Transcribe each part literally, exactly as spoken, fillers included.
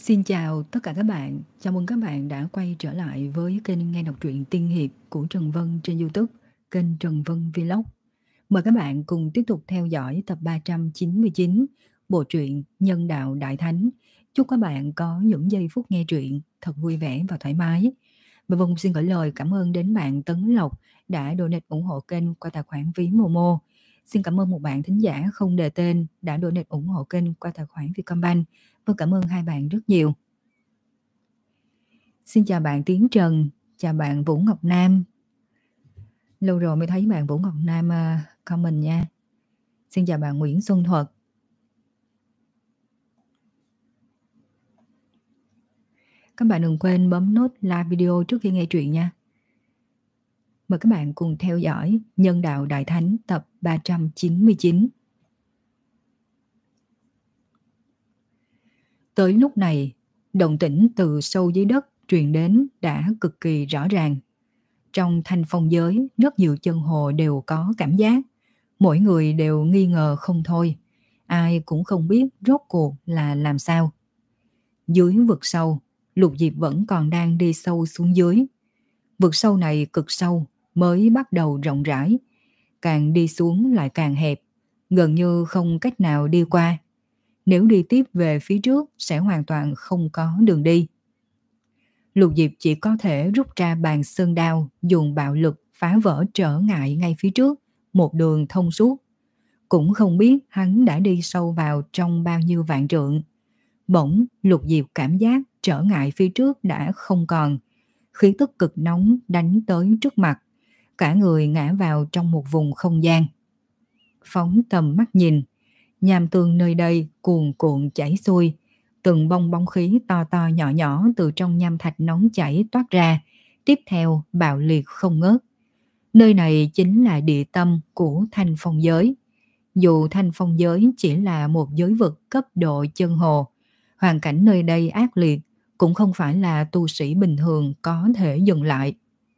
Xin chào tất cả các bạn, chào mừng các bạn đã quay trở lại với kênh nghe đọc truyện tiên hiệp của Trần Vân trên YouTube, kênh Trần Vân Vlog. Mời các bạn cùng tiếp tục theo dõi tập ba trăm chín mươi chín, bộ truyện Nhân đạo Đại Thánh. Chúc các bạn có những giây phút nghe truyện thật vui vẻ và thoải mái. Và Vân xin gửi lời cảm ơn đến bạn Tấn Lộc đã donate ủng hộ kênh qua tài khoản ví Momo. Xin cảm ơn một bạn thính giả không đề tên đã donate ủng hộ kênh qua tài khoản Vietcombank. Vâng, cảm ơn hai bạn rất nhiều. Xin chào bạn Tiến Trần, chào bạn Vũ Ngọc Nam. Lâu rồi mới thấy bạn Vũ Ngọc Nam uh, comment nha. Xin chào bạn Nguyễn Xuân Thuật. Các bạn đừng quên bấm nút like video trước khi nghe truyện nha. Mời các bạn cùng theo dõi Nhân đạo Đại Thánh tập ba trăm chín mươi chín. Tới lúc này, động tĩnh từ sâu dưới đất truyền đến đã cực kỳ rõ ràng. Trong thanh phong giới, rất nhiều chân hồ đều có cảm giác. Mỗi người đều nghi ngờ không thôi. Ai cũng không biết rốt cuộc là làm sao. Dưới vực sâu, Lục Diệp vẫn còn đang đi sâu xuống dưới. Vực sâu này cực sâu, mới bắt đầu rộng rãi. Càng đi xuống lại càng hẹp, gần như không cách nào đi qua. Nếu đi tiếp về phía trước sẽ hoàn toàn không có đường đi. Lục Diệp chỉ có thể rút ra bàn sơn đao, dùng bạo lực phá vỡ trở ngại ngay phía trước, một đường thông suốt. Cũng không biết hắn đã đi sâu vào trong bao nhiêu vạn trượng. Bỗng Lục Diệp cảm giác trở ngại phía trước đã không còn. Khí tức cực nóng đánh tới trước mặt. Cả người ngã vào trong một vùng không gian. Phóng tầm mắt nhìn, nham tương nơi đây cuồn cuộn chảy xuôi. Từng bong bóng khí to to nhỏ nhỏ từ trong nham thạch nóng chảy toát ra, tiếp theo bạo liệt không ngớt. Nơi này chính là địa tâm của thanh phong giới. Dù thanh phong giới chỉ là một giới vực cấp độ chân hồ, hoàn cảnh nơi đây ác liệt, cũng không phải là tu sĩ bình thường có thể dừng lại.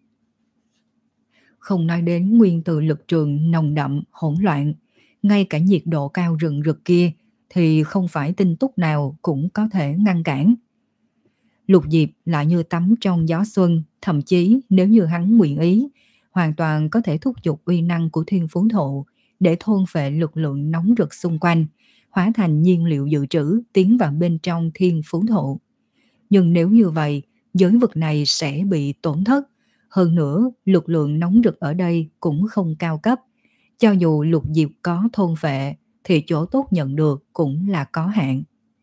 Không nói đến nguyên tử lực trường nồng đậm, hỗn loạn, ngay cả nhiệt độ cao rừng rực kia thì không phải tinh túc nào cũng có thể ngăn cản. Lục Diệp lại như tắm trong gió xuân, thậm chí nếu như hắn nguyện ý, hoàn toàn có thể thúc giục uy năng của thiên phú thụ để thôn phệ lực lượng nóng rực xung quanh, hóa thành nhiên liệu dự trữ tiến vào bên trong thiên phú thụ. Nhưng nếu như vậy, giới vực này sẽ bị tổn thất. Hơn nữa, lực lượng nóng rực ở đây cũng không cao cấp. Cho dù Lục Diệp có thôn phệ, thì chỗ tốt nhận được cũng là có hạn.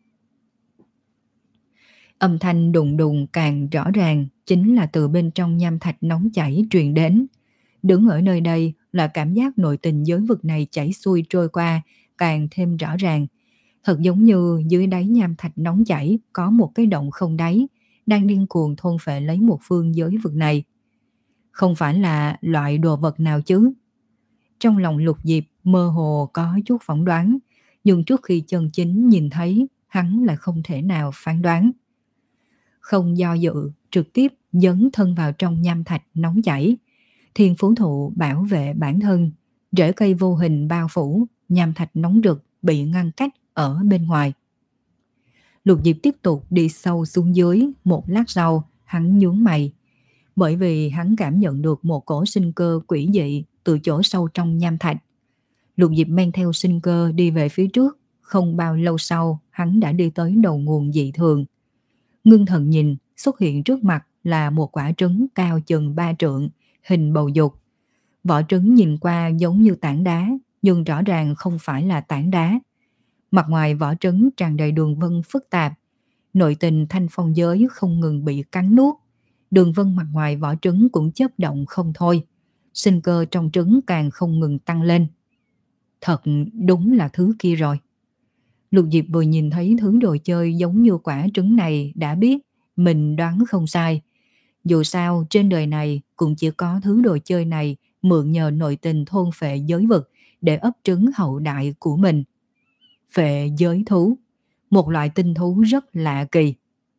Âm thanh đùng đùng càng rõ ràng chính là từ bên trong nham thạch nóng chảy truyền đến. Đứng ở nơi đây là cảm giác nội tình giới vực này chảy xuôi trôi qua càng thêm rõ ràng. Thật giống như dưới đáy nham thạch nóng chảy có một cái động không đáy, đang điên cuồng thôn phệ lấy một phương giới vực này. Không phải là loại đồ vật nào chứ? Trong lòng Lục Diệp mơ hồ có chút phỏng đoán, nhưng trước khi chân chính nhìn thấy, hắn là không thể nào phán đoán. Không do dự, trực tiếp dấn thân vào trong nham thạch nóng chảy. Thiên phú thụ bảo vệ bản thân, rễ cây vô hình bao phủ, nham thạch nóng rực bị ngăn cách ở bên ngoài. Lục Diệp tiếp tục đi sâu xuống dưới, một lát sau hắn nhướng mày. Bởi vì hắn cảm nhận được một cổ sinh cơ quỷ dị từ chỗ sâu trong nham thạch. Lục Diệp men theo sinh cơ đi về phía trước, không bao lâu sau hắn đã đi tới đầu nguồn dị thường. Ngưng thần nhìn, xuất hiện trước mặt là một quả trứng cao chừng ba trượng, hình bầu dục. Vỏ trứng nhìn qua giống như tảng đá, nhưng rõ ràng không phải là tảng đá. Mặt ngoài vỏ trứng tràn đầy đường vân phức tạp. Nội tình thanh phong giới không ngừng bị cắn nuốt. Đường vân mặt ngoài vỏ trứng cũng chớp động không thôi. Sinh cơ trong trứng càng không ngừng tăng lên. Thật đúng là thứ kia rồi. Lục Diệp vừa nhìn thấy thứ đồ chơi giống như quả trứng này đã biết mình đoán không sai. Dù sao trên đời này cũng chỉ có thứ đồ chơi này mượn nhờ nội tình thôn phệ giới vực để ấp trứng hậu đại của mình. Phệ giới thú, một loại tinh thú rất lạ kỳ.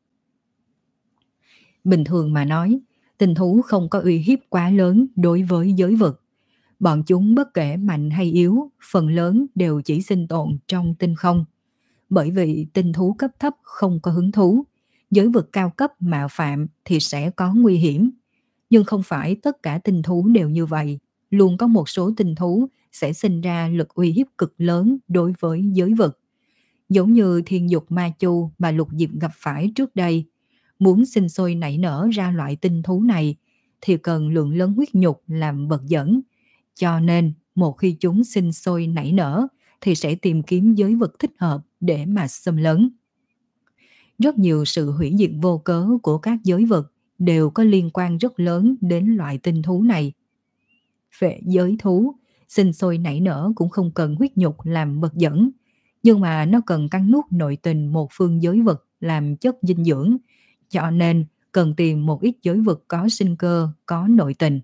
Bình thường mà nói, tinh thú không có uy hiếp quá lớn đối với giới vực. Bọn chúng bất kể mạnh hay yếu, phần lớn đều chỉ sinh tồn trong tinh không. Bởi vì tinh thú cấp thấp không có hứng thú, giới vực cao cấp mạo phạm thì sẽ có nguy hiểm. Nhưng không phải tất cả tinh thú đều như vậy. Luôn có một số tinh thú sẽ sinh ra lực uy hiếp cực lớn đối với giới vực. Giống như thiên dục ma chu mà Lục Diệp gặp phải trước đây. Muốn sinh sôi nảy nở ra loại tinh thú này thì cần lượng lớn huyết nhục làm vật dẫn. Cho nên một khi chúng sinh sôi nảy nở thì sẽ tìm kiếm giới vực thích hợp để mà xâm lấn. Rất nhiều sự hủy diệt vô cớ của các giới vực đều có liên quan rất lớn đến loại tinh thú này. Phệ giới thú, sinh sôi nảy nở cũng không cần huyết nhục làm vật dẫn, nhưng mà nó cần cắn nuốt nội tình một phương giới vực làm chất dinh dưỡng, cho nên cần tìm một ít giới vực có sinh cơ, có nội tình.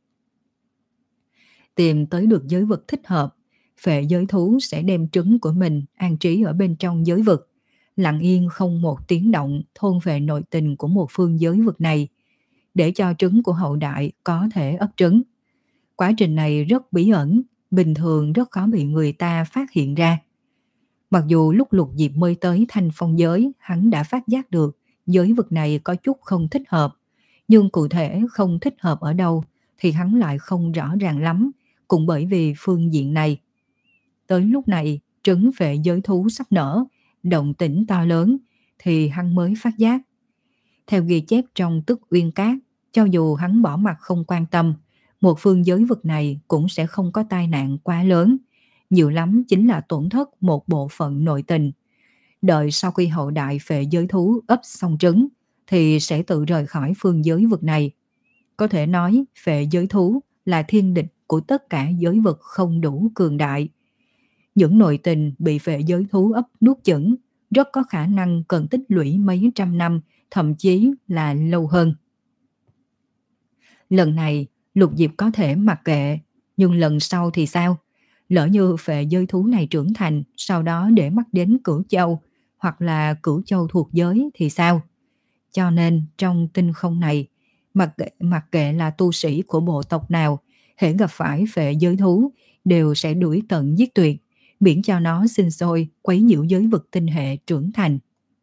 Tìm tới được giới vực thích hợp, phệ giới thú sẽ đem trứng của mình an trí ở bên trong giới vực, lặng yên không một tiếng động thôn phệ nội tình của một phương giới vực này, để cho trứng của hậu đại có thể ấp trứng. Quá trình này rất bí ẩn, bình thường rất khó bị người ta phát hiện ra. Mặc dù lúc Lục Diệp mới tới Thanh Phong giới, hắn đã phát giác được giới vực này có chút không thích hợp, nhưng cụ thể không thích hợp ở đâu thì hắn lại không rõ ràng lắm, cũng bởi vì phương diện này. Tới lúc này, trứng phệ giới thú sắp nở, động tĩnh to lớn, thì hắn mới phát giác. Theo ghi chép trong Tức Uyên Cát, cho dù hắn bỏ mặt không quan tâm, một phương giới vực này cũng sẽ không có tai nạn quá lớn, nhiều lắm chính là tổn thất một bộ phận nội tình. Đợi sau khi hậu đại phệ giới thú ấp xong trứng, thì sẽ tự rời khỏi phương giới vực này. Có thể nói, phệ giới thú là thiên địch của tất cả giới vực không đủ cường đại. Những nội tình bị phệ giới thú ấp nuốt chửng rất có khả năng cần tích lũy mấy trăm năm, thậm chí là lâu hơn. Lần này, Lục Diệp có thể mặc kệ, nhưng lần sau thì sao? Lỡ như phệ giới thú này trưởng thành, sau đó để mắt đến Cửu Châu, hoặc là Cửu Châu thuộc giới thì sao? Cho nên trong tinh không này, mặc kệ, mặc kệ là tu sĩ của bộ tộc nào, hễ gặp phải phệ giới thú, đều sẽ đuổi tận giết tuyệt, miễn cho nó sinh sôi, quấy nhiễu giới vực tinh hệ trưởng thành.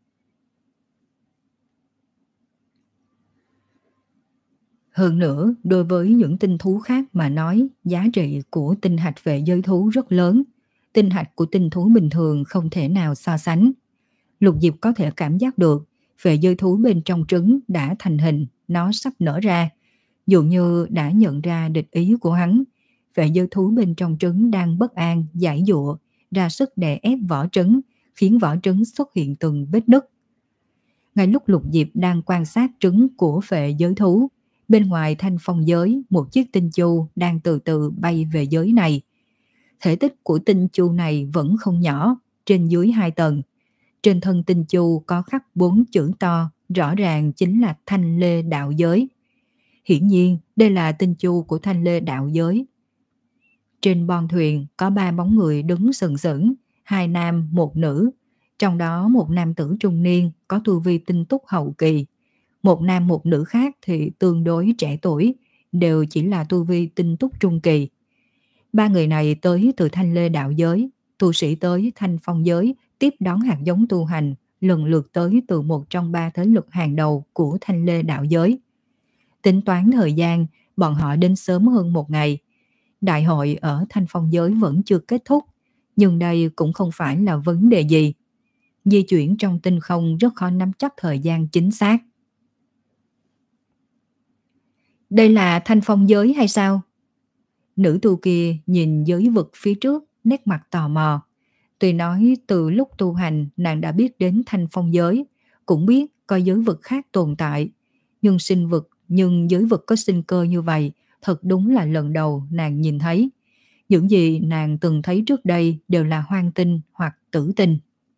Hơn nữa, đối với những tinh thú khác mà nói, giá trị của tinh hạch phệ giới thú rất lớn. Tinh hạch của tinh thú bình thường không thể nào so sánh. Lục Diệp có thể cảm giác được, phệ giới thú bên trong trứng đã thành hình, nó sắp nở ra. Dường như đã nhận ra địch ý của hắn, phệ giới thú bên trong trứng đang bất an, giãy giụa, ra sức đè ép vỏ trứng, khiến vỏ trứng xuất hiện từng vết nứt. Ngay lúc Lục Diệp đang quan sát trứng của phệ giới thú, bên ngoài Thanh Phong giới, một chiếc tinh chu đang từ từ bay về giới này. Thể tích của tinh chu này vẫn không nhỏ, trên dưới hai tầng. Trên thân tinh chu có khắc bốn chữ to, rõ ràng chính là Thanh Lê Đạo Giới. Hiển nhiên, đây là tinh chu của Thanh Lê Đạo Giới. Trên bon thuyền có ba bóng người đứng sừng sững, hai nam, một nữ. Trong đó một nam tử trung niên có tu vi tinh túc hậu kỳ. Một nam một nữ khác thì tương đối trẻ tuổi, đều chỉ là tu vi tinh túc trung kỳ. Ba người này tới từ Thanh Lê Đạo Giới, tu sĩ tới Thanh Phong giới tiếp đón hạt giống tu hành, lần lượt tới từ một trong ba thế lực hàng đầu của Thanh Lê Đạo Giới. Tính toán thời gian, bọn họ đến sớm hơn một ngày. Đại hội ở Thanh Phong giới vẫn chưa kết thúc, nhưng đây cũng không phải là vấn đề gì. Di chuyển trong tinh không rất khó nắm chắc thời gian chính xác. Đây là Thanh Phong giới hay sao? Nữ tu kia nhìn giới vực phía trước, nét mặt tò mò. Tuy nói từ lúc tu hành nàng đã biết đến Thanh Phong giới, cũng biết có giới vực khác tồn tại, nhưng sinh vực, nhưng giới vực có sinh cơ như vậy, thật đúng là lần đầu nàng nhìn thấy. Những gì nàng từng thấy trước đây đều là hoang tinh hoặc tử tinh.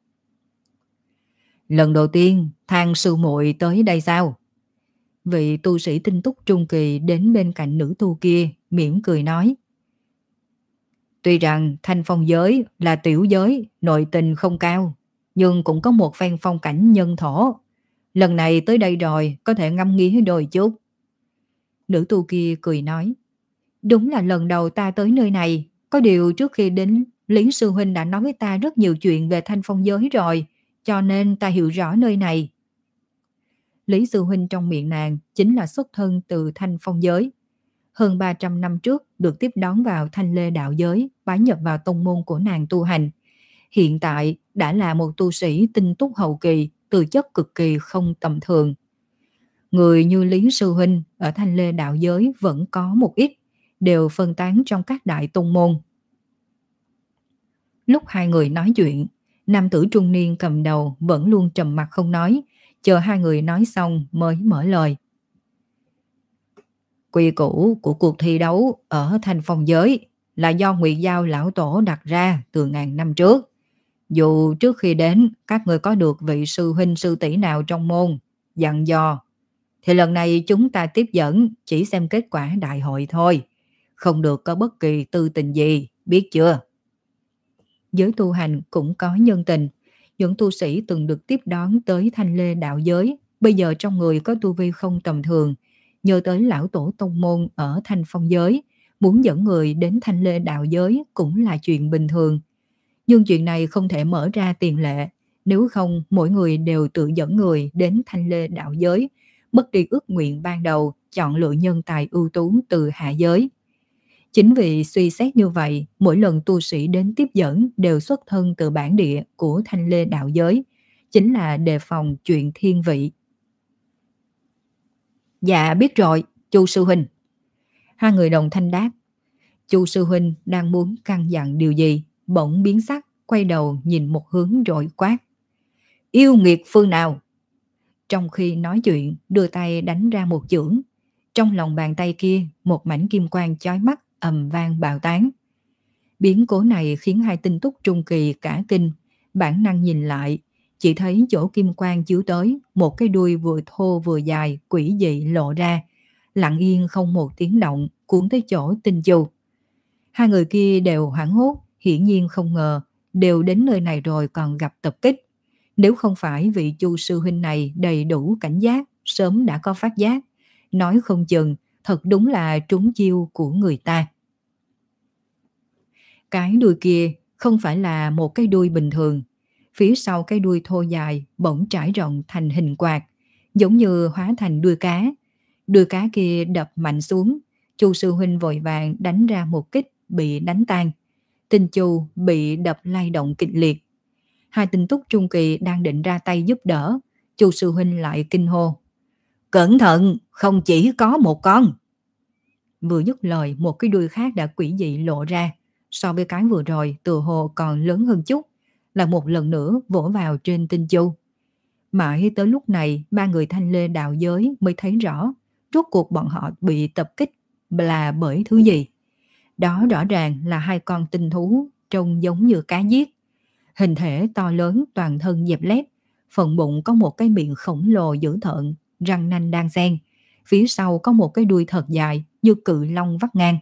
Lần đầu tiên, Thang sư muội tới đây sao? Vị tu sĩ tinh túc trung kỳ đến bên cạnh nữ tu kia, mỉm cười nói. Tuy rằng Thanh Phong giới là tiểu giới, nội tình không cao, nhưng cũng có một phen phong cảnh nhân thổ. Lần này tới đây rồi, có thể ngâm nghĩ đôi chút. Nữ tu kia cười nói. Đúng là lần đầu ta tới nơi này, có điều trước khi đến Lý Sư Huynh đã nói với ta rất nhiều chuyện về Thanh Phong giới rồi, cho nên ta hiểu rõ nơi này. Lý Sư Huynh trong miệng nàng chính là xuất thân từ Thanh Phong giới. Hơn ba trăm năm trước được tiếp đón vào Thanh Lê đạo giới, bái nhập vào tông môn của nàng tu hành. Hiện tại đã là một tu sĩ tinh túc hậu kỳ, tư chất cực kỳ không tầm thường. Người như Lý Sư Huynh ở Thanh Lê đạo giới vẫn có một ít, đều phân tán trong các đại tông môn. Lúc hai người nói chuyện, nam tử trung niên cầm đầu vẫn luôn trầm mặc không nói, chờ hai người nói xong mới mở lời. Quy củ của cuộc thi đấu ở Thanh Phong giới là do Nguyệt Giao lão tổ đặt ra từ ngàn năm trước. Dù trước khi đến các người có được vị sư huynh sư tỷ nào trong môn dặn dò, thì lần này chúng ta tiếp dẫn chỉ xem kết quả đại hội thôi, không được có bất kỳ tư tình gì, biết chưa? Giới tu hành cũng có nhân tình, những tu sĩ từng được tiếp đón tới Thanh Lê đạo giới, bây giờ trong người có tu vi không tầm thường, nhờ tới lão tổ tông môn ở Thanh Phong giới, muốn dẫn người đến Thanh Lê đạo giới cũng là chuyện bình thường. Nhưng chuyện này không thể mở ra tiền lệ, nếu không mỗi người đều tự dẫn người đến Thanh Lê đạo giới, mất đi ước nguyện ban đầu chọn lựa nhân tài ưu tú từ hạ giới. Chính vì suy xét như vậy, mỗi lần tu sĩ đến tiếp dẫn đều xuất thân từ bản địa của Thanh Lê đạo giới, chính là đề phòng chuyện thiên vị. Dạ biết rồi, Chu sư huynh. Hai người đồng thanh đáp. Chu sư huynh đang muốn căn dặn điều gì, bỗng biến sắc, quay đầu nhìn một hướng rồi quát. Yêu nghiệt phương nào? Trong khi nói chuyện, đưa tay đánh ra một chưởng. Trong lòng bàn tay kia, một mảnh kim quang chói mắt ầm vang bạo tán. Biến cố này khiến hai tinh túc trung kỳ cả kinh, bản năng nhìn lại, chỉ thấy chỗ kim quang chiếu tới, một cái đuôi vừa thô vừa dài, quỷ dị lộ ra, lặng yên không một tiếng động, cuốn tới chỗ Tinh Chu. Hai người kia đều hoảng hốt, hiển nhiên không ngờ, đều đến nơi này rồi còn gặp tập kích. Nếu không phải vị Chu sư huynh này đầy đủ cảnh giác, sớm đã có phát giác, nói không chừng, thật đúng là trúng chiêu của người ta. Cái đuôi kia không phải là một cái đuôi bình thường, phía sau cái đuôi thô dài bỗng trải rộng thành hình quạt, giống như hóa thành đuôi cá. Đuôi cá kia đập mạnh xuống, Chu sư huynh vội vàng đánh ra một kích bị đánh tan. Tinh Chu bị đập lay động kịch liệt. Hai tinh túc trung kỳ đang định ra tay giúp đỡ, Chu sư huynh lại kinh hô. Cẩn thận, không chỉ có một con. Vừa dứt lời, một cái đuôi khác đã quỷ dị lộ ra, so với cái vừa rồi tựa hồ còn lớn hơn chút, là một lần nữa vỗ vào trên Tinh Chu. Mãi tới lúc này, ba người Thanh Lê đạo giới mới thấy rõ, rốt cuộc bọn họ bị tập kích là bởi thứ gì. Đó rõ ràng là hai con tinh thú trông giống như cá giết. Hình thể to lớn, toàn thân dẹp lép, phần bụng có một cái miệng khổng lồ dữ thợn, răng nanh đan xen, phía sau có một cái đuôi thật dài như cự long vắt ngang.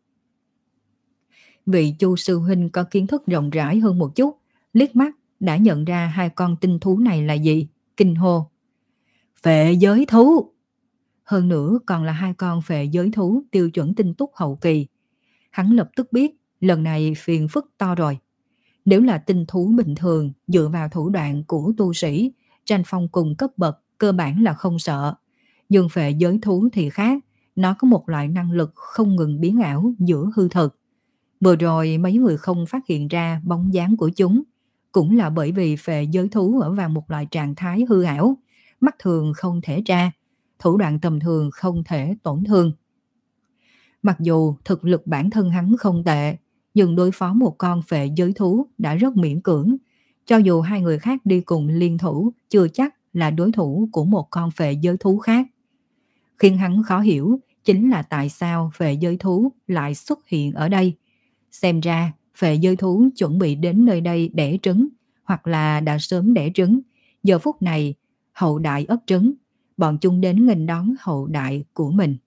Vị Chu sư huynh có kiến thức rộng rãi hơn một chút, liếc mắt đã nhận ra hai con tinh thú này là gì, kinh hô. Phệ giới thú! Hơn nữa còn là hai con phệ giới thú tiêu chuẩn tinh túc hậu kỳ. Hắn lập tức biết lần này phiền phức to rồi. Nếu là tinh thú bình thường, dựa vào thủ đoạn của tu sĩ, tranh phong cùng cấp bậc cơ bản là không sợ. Nhưng phệ giới thú thì khác, nó có một loại năng lực không ngừng biến ảo giữa hư thực. Vừa rồi mấy người không phát hiện ra bóng dáng của chúng, cũng là bởi vì phệ giới thú ở vào một loại trạng thái hư ảo, mắt thường không thể tra, thủ đoạn tầm thường không thể tổn thương. Mặc dù thực lực bản thân hắn không tệ, nhưng đối phó một con phệ giới thú đã rất miễn cưỡng. Cho dù hai người khác đi cùng liên thủ, chưa chắc là đối thủ của một con phệ giới thú khác. Khiến hắn khó hiểu chính là tại sao phệ giới thú lại xuất hiện ở đây. Xem ra phệ giới thú chuẩn bị đến nơi đây đẻ trứng, hoặc là đã sớm đẻ trứng. Giờ phút này hậu đại ấp trứng, bọn chúng đến nghênh đón hậu đại của mình.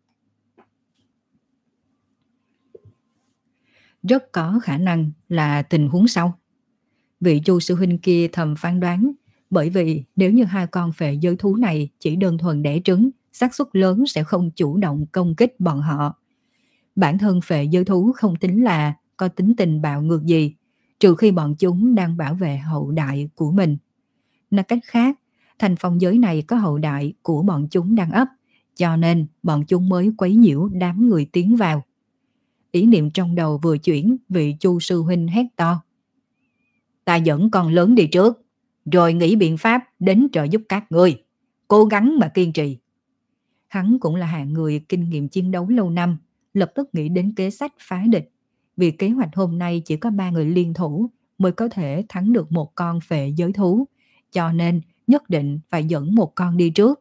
Rất có khả năng là tình huống sau. Vị Chu sư huynh kia thầm phán đoán, bởi vì nếu như hai con phệ giới thú này chỉ đơn thuần đẻ trứng, xác suất lớn sẽ không chủ động công kích bọn họ. Bản thân phệ giới thú không tính là có tính tình bạo ngược gì, trừ khi bọn chúng đang bảo vệ hậu đại của mình. Nói cách khác, Thành phong giới này có hậu đại của bọn chúng đang ấp, cho nên bọn chúng mới quấy nhiễu đám người tiến vào. Ý niệm trong đầu vừa chuyển, vị Chu sư huynh hét to: Ta dẫn con lớn đi trước, rồi nghĩ biện pháp đến trợ giúp các ngươi. Cố gắng mà kiên trì. Hắn cũng là hạng người kinh nghiệm chiến đấu lâu năm, lập tức nghĩ đến kế sách phá địch. Vì kế hoạch hôm nay chỉ có ba người liên thủ mới có thể thắng được một con phệ giới thú, cho nên nhất định phải dẫn một con đi trước.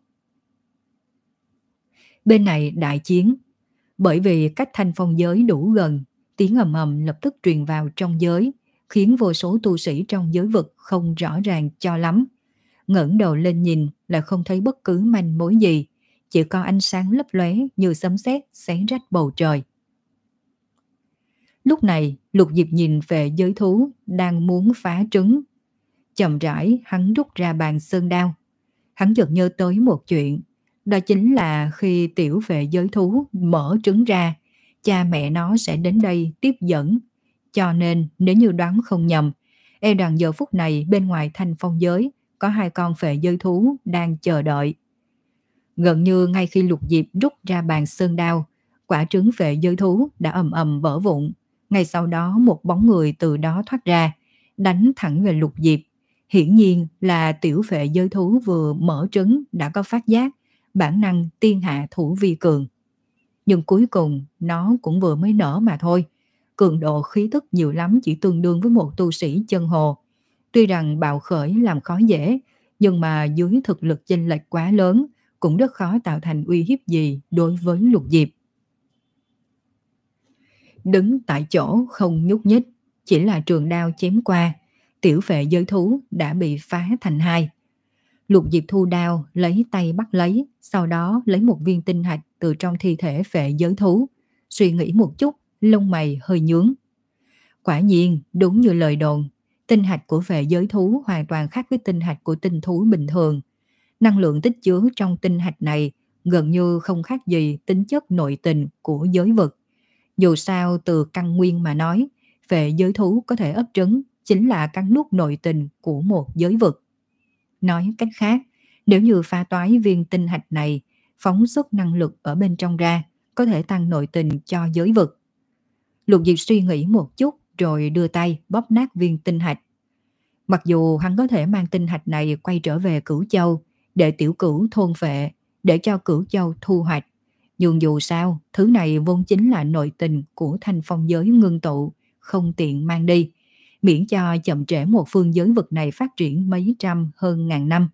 Bên này đại chiến, bởi vì cách thanh phong giới đủ gần, tiếng ầm ầm lập tức truyền vào trong giới, khiến vô số tu sĩ trong giới vực không rõ ràng cho lắm. Ngẩng đầu lên nhìn là không thấy bất cứ manh mối gì, chỉ có ánh sáng lấp lóe như sấm sét xé rách bầu trời. Lúc này, Lục Diệp nhìn về giới thú đang muốn phá trứng. Chậm rãi hắn rút ra bàn sơn đao. Hắn chợt nhớ tới một chuyện, đó chính là khi tiểu vệ giới thú mở trứng ra, cha mẹ nó sẽ đến đây tiếp dẫn. Cho nên nếu như đoán không nhầm, e rằng giờ phút này bên ngoài thanh phong giới có hai con phệ giới thú đang chờ đợi. Gần như ngay khi Lục Diệp rút ra bàn sơn đao, quả trứng phệ giới thú đã ầm ầm vỡ vụn. Ngay sau đó một bóng người từ đó thoát ra, đánh thẳng về Lục Diệp. Hiển nhiên là tiểu phệ giới thú vừa mở trứng đã có phát giác, bản năng tiên hạ thủ vi cường. Nhưng cuối cùng nó cũng vừa mới nở mà thôi. Cường độ khí tức nhiều lắm chỉ tương đương với một tu sĩ chân hồ. Tuy rằng bạo khởi làm khó dễ, nhưng mà dưới thực lực chênh lệch quá lớn cũng rất khó tạo thành uy hiếp gì đối với Lục Diệp. Đứng tại chỗ không nhúc nhích, chỉ là trường đao chém qua, tiểu phệ giới thú đã bị phá thành hai. Lục Diệp thu đao, lấy tay bắt lấy, sau đó lấy một viên tinh hạch từ trong thi thể phệ giới thú. Suy nghĩ một chút, lông mày hơi nhướng. Quả nhiên, đúng như lời đồn, tinh hạch của phệ giới thú hoàn toàn khác với tinh hạch của tinh thú bình thường. Năng lượng tích chứa trong tinh hạch này gần như không khác gì tính chất nội tình của giới vực. Dù sao từ căn nguyên mà nói, phệ giới thú có thể ấp trứng chính là cắn nuốt nội tình của một giới vực. Nói cách khác, nếu như pha toái viên tinh hạch này, phóng xuất năng lực ở bên trong ra, có thể tăng nội tình cho giới vực. Lục Diệp suy nghĩ một chút rồi đưa tay bóp nát viên tinh hạch. Mặc dù hắn có thể mang tinh hạch này quay trở về Cửu Châu để tiểu cửu thôn phệ, để cho Cửu Châu thu hoạch, nhưng dù sao, thứ này vốn chính là nội tình của thanh phong giới ngưng tụ, không tiện mang đi, miễn cho chậm trễ một phương giới vực này phát triển mấy trăm hơn ngàn năm.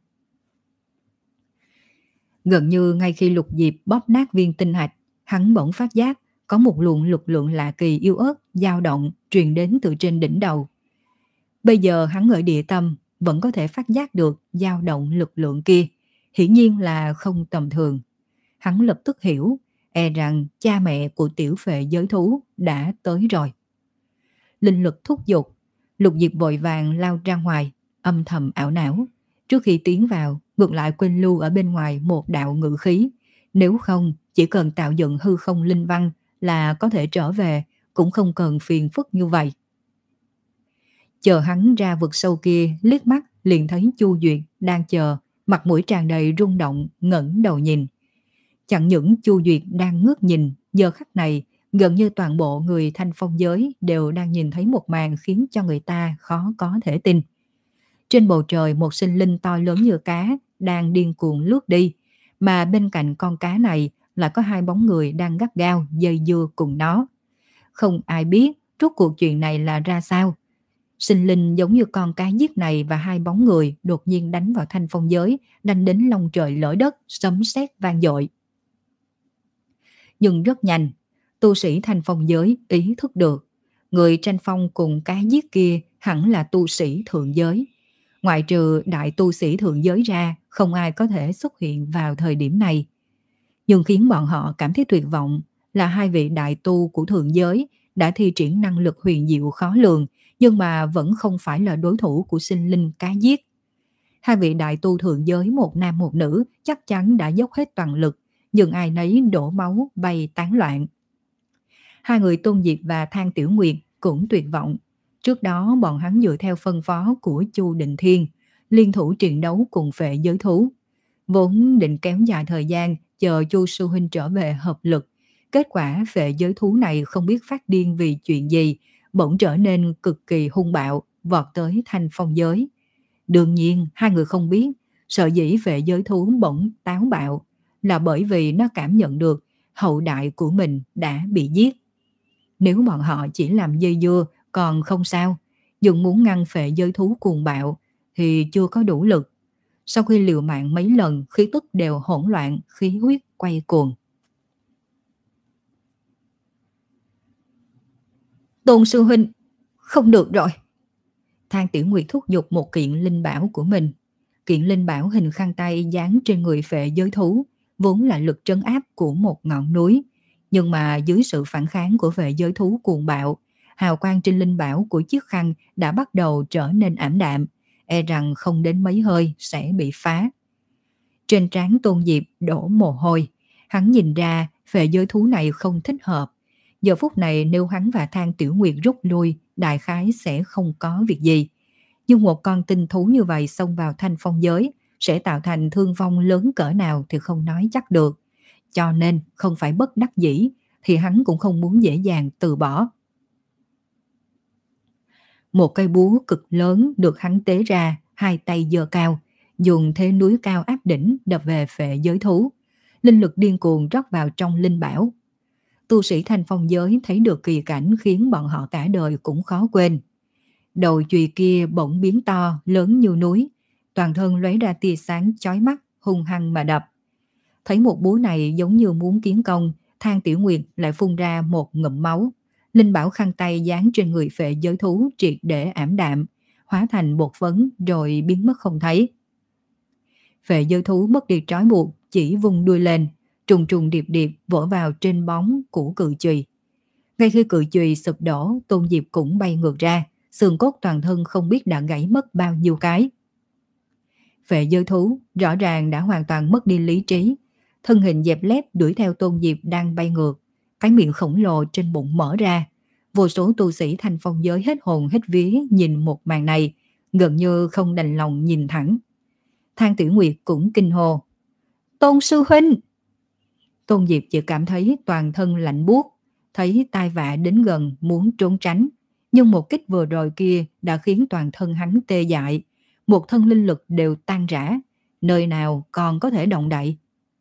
Gần như ngay khi Lục Diệp bóp nát viên tinh hạch, hắn bỗng phát giác có một luồng lực lượng lạ kỳ yếu ớt dao động truyền đến từ trên đỉnh đầu. Bây giờ hắn ở địa tâm vẫn có thể phát giác được dao động lực lượng kia, hiển nhiên là không tầm thường. Hắn lập tức hiểu, e rằng cha mẹ của tiểu phệ giới thú đã tới rồi. Linh lực thúc giục, Lục Diệp vội vàng lao ra ngoài, âm thầm ảo não. Trước khi tiến vào, ngược lại quên lưu ở bên ngoài một đạo ngự khí. Nếu không, chỉ cần tạo dựng hư không linh văn là có thể trở về, cũng không cần phiền phức như vậy. Chờ hắn ra vực sâu kia, liếc mắt liền thấy Chu Duyệt đang chờ, mặt mũi tràn đầy rung động, ngẩng đầu nhìn. Chẳng những Chu Duyệt đang ngước nhìn, giờ khắc này gần như toàn bộ người thanh phong giới đều đang nhìn thấy một màn khiến cho người ta khó có thể tin. Trên bầu trời một sinh linh to lớn như cá đang điên cuồng lướt đi, mà bên cạnh con cá này là có hai bóng người đang gắt gao dây dưa cùng nó. Không ai biết rốt cuộc chuyện này là ra sao. Sinh linh giống như con cá giết này và hai bóng người đột nhiên đánh vào thanh phong giới, đánh đến long trời lở đất, sấm sét vang dội. Nhưng rất nhanh, tu sĩ thanh phong giới ý thức được, người tranh phong cùng cá giết kia hẳn là tu sĩ thượng giới. Ngoại trừ đại tu sĩ thượng giới ra, không ai có thể xuất hiện vào thời điểm này. Nhưng khiến bọn họ cảm thấy tuyệt vọng là hai vị đại tu của thượng giới đã thi triển năng lực huyền diệu khó lường, nhưng mà vẫn không phải là đối thủ của sinh linh cá giết. Hai vị đại tu thượng giới một nam một nữ chắc chắn đã dốc hết toàn lực, nhưng ai nấy đổ máu bay tán loạn. Hai người Tôn Diệp và Thang Tiểu Nguyệt cũng tuyệt vọng. Trước đó bọn hắn dựa theo phân phó của Chu Định Thiên, liên thủ triền đấu cùng phệ giới thú. Vốn định kéo dài thời gian chờ Chu sư huynh trở về hợp lực. Kết quả phệ giới thú này không biết phát điên vì chuyện gì, bỗng trở nên cực kỳ hung bạo, vọt tới Thanh Phong giới. Đương nhiên, hai người không biết, sợ dĩ phệ giới thú bỗng táo bạo là bởi vì nó cảm nhận được hậu đại của mình đã bị giết. Nếu bọn họ chỉ làm dây dưa còn không sao, nhưng muốn ngăn phệ giới thú cuồng bạo thì chưa có đủ lực. Sau khi liều mạng mấy lần, khí tức đều hỗn loạn, khí huyết quay cuồng. Tôn sư huynh, không được rồi. Thang Tiểu Nguyệt thúc giục một kiện linh bảo của mình. Kiện linh bảo hình khăn tay dán trên người phệ giới thú, vốn là lực trấn áp của một ngọn núi. Nhưng mà dưới sự phản kháng của phệ giới thú cuồng bạo, hào quang trên linh bảo của chiếc khăn đã bắt đầu trở nên ảm đạm, e rằng không đến mấy hơi sẽ bị phá. Trên trán Tôn Diệp đổ mồ hôi, hắn nhìn ra phệ giới thú này không thích hợp. Giờ phút này nếu hắn và Thang Tiểu Nguyệt rút lui, đại khái sẽ không có việc gì. Nhưng một con tinh thú như vậy xông vào Thanh Phong giới sẽ tạo thành thương vong lớn cỡ nào thì không nói chắc được. Cho nên không phải bất đắc dĩ thì hắn cũng không muốn dễ dàng từ bỏ. Một cây búa cực lớn được hắn tế ra, hai tay giơ cao, dùng thế núi cao áp đỉnh đập về phệ giới thú. Linh lực điên cuồng rót vào trong linh bảo. Tu sĩ Thanh Phong giới thấy được kỳ cảnh khiến bọn họ cả đời cũng khó quên. Đầu chùy kia bỗng biến to, lớn như núi, toàn thân lóe ra tia sáng chói mắt, hung hăng mà đập. Thấy một búa này giống như muốn kiến công, Thang Tiểu Nguyệt lại phun ra một ngụm máu. Linh bảo khăn tay dán trên người phệ giới thú triệt để ảm đạm, hóa thành bột phấn rồi biến mất không thấy. Phệ giới thú mất đi trói buộc, chỉ vung đuôi lên, trùng trùng điệp điệp vỗ vào trên bóng của cự chùy. Ngay khi cự chùy sụp đổ, Tôn Diệp cũng bay ngược ra, xương cốt toàn thân không biết đã gãy mất bao nhiêu cái. Phệ giới thú rõ ràng đã hoàn toàn mất đi lý trí, thân hình dẹp lép đuổi theo Tôn Diệp đang bay ngược, cái miệng khổng lồ trên bụng mở ra. Vô số tu sĩ Thanh Phong giới hết hồn hết vía nhìn một màn này, gần như không đành lòng nhìn thẳng. Thang Tiểu Nguyệt cũng kinh hô: Tôn sư huynh! Tôn Diệp chỉ cảm thấy toàn thân lạnh buốt, thấy tai vạ đến gần muốn trốn tránh, nhưng một kích vừa rồi kia đã khiến toàn thân hắn tê dại, một thân linh lực đều tan rã, nơi nào còn có thể động đậy.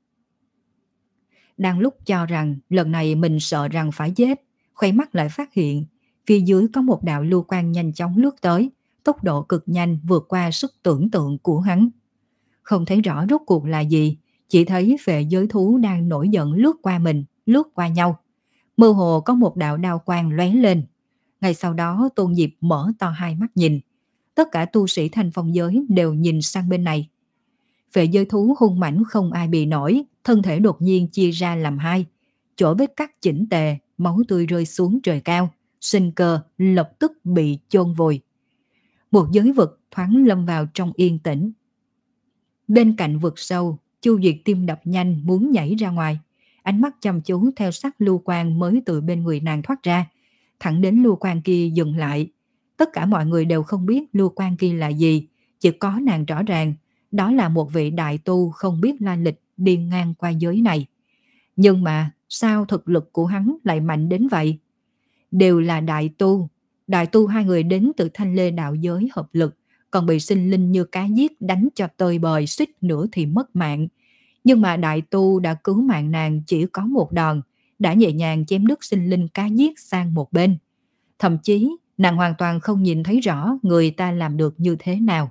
Đang lúc cho rằng lần này mình sợ rằng phải chết, khoe mắt lại phát hiện phía dưới có một đạo lưu quang nhanh chóng lướt tới, tốc độ cực nhanh vượt qua sức tưởng tượng của hắn. Không thấy rõ rốt cuộc là gì, chỉ thấy phệ giới thú đang nổi giận lướt qua mình, lướt qua nhau. Mơ hồ có một đạo đao quang lóe lên. Ngay sau đó Tôn Diệp mở to hai mắt nhìn. Tất cả tu sĩ Thanh Phong giới đều nhìn sang bên này. Phệ giới thú hung mãnh không ai bì nổi, thân thể đột nhiên chia ra làm hai. Chỗ vết cắt chỉnh tề, máu tươi rơi xuống trời cao, sinh cơ lập tức bị chôn vùi. Một giới vực thoáng lâm vào trong yên tĩnh. Bên cạnh vực sâu, Chu Duyệt tim đập nhanh muốn nhảy ra ngoài. Ánh mắt chăm chú theo sắc lưu quang mới từ bên người nàng thoát ra, thẳng đến lưu quang kia dừng lại. Tất cả mọi người đều không biết lưu quang kia là gì, chỉ có nàng rõ ràng, đó là một vị đại tu không biết la lịch đi ngang qua giới này. Nhưng mà sao thực lực của hắn lại mạnh đến vậy? Đều là đại tu, đại tu hai người đến từ Thanh Lê đạo giới hợp lực, còn bị sinh linh như cá giết đánh cho tơi bời, suýt nữa thì mất mạng. Nhưng mà đại tu đã cứu mạng nàng chỉ có một đòn, đã nhẹ nhàng chém đứt sinh linh cá giết sang một bên. Thậm chí nàng hoàn toàn không nhìn thấy rõ người ta làm được như thế nào.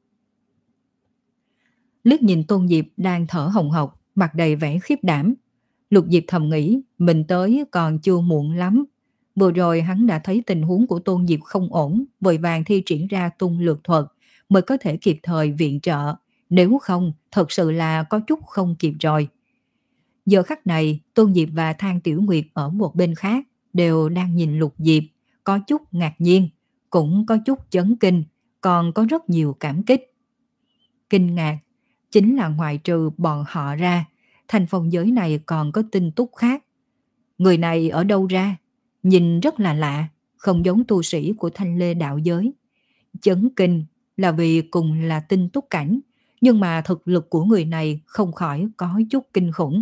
Liếc nhìn Tôn Diệp đang thở hồng hộc, mặt đầy vẻ khiếp đảm. Lục Diệp thầm nghĩ mình tới còn chưa muộn lắm. Vừa rồi hắn đã thấy tình huống của Tôn Diệp không ổn, vội vàng thi triển ra tung lược thuật mới có thể kịp thời viện trợ. Nếu không, thật sự là có chút không kịp rồi. Giờ khắc này, Tôn Diệp và Thang Tiểu Nguyệt ở một bên khác đều đang nhìn Lục Diệp, có chút ngạc nhiên, cũng có chút chấn kinh, còn có rất nhiều cảm kích. Kinh ngạc chính là ngoại trừ bọn họ ra, Thanh Phong giới này còn có tin tức khác. Người này ở đâu ra? Nhìn rất là lạ, không giống tu sĩ của Thanh Lê đạo giới. Chấn kinh là vì cùng là tinh túc cảnh, nhưng mà thực lực của người này không khỏi có chút kinh khủng.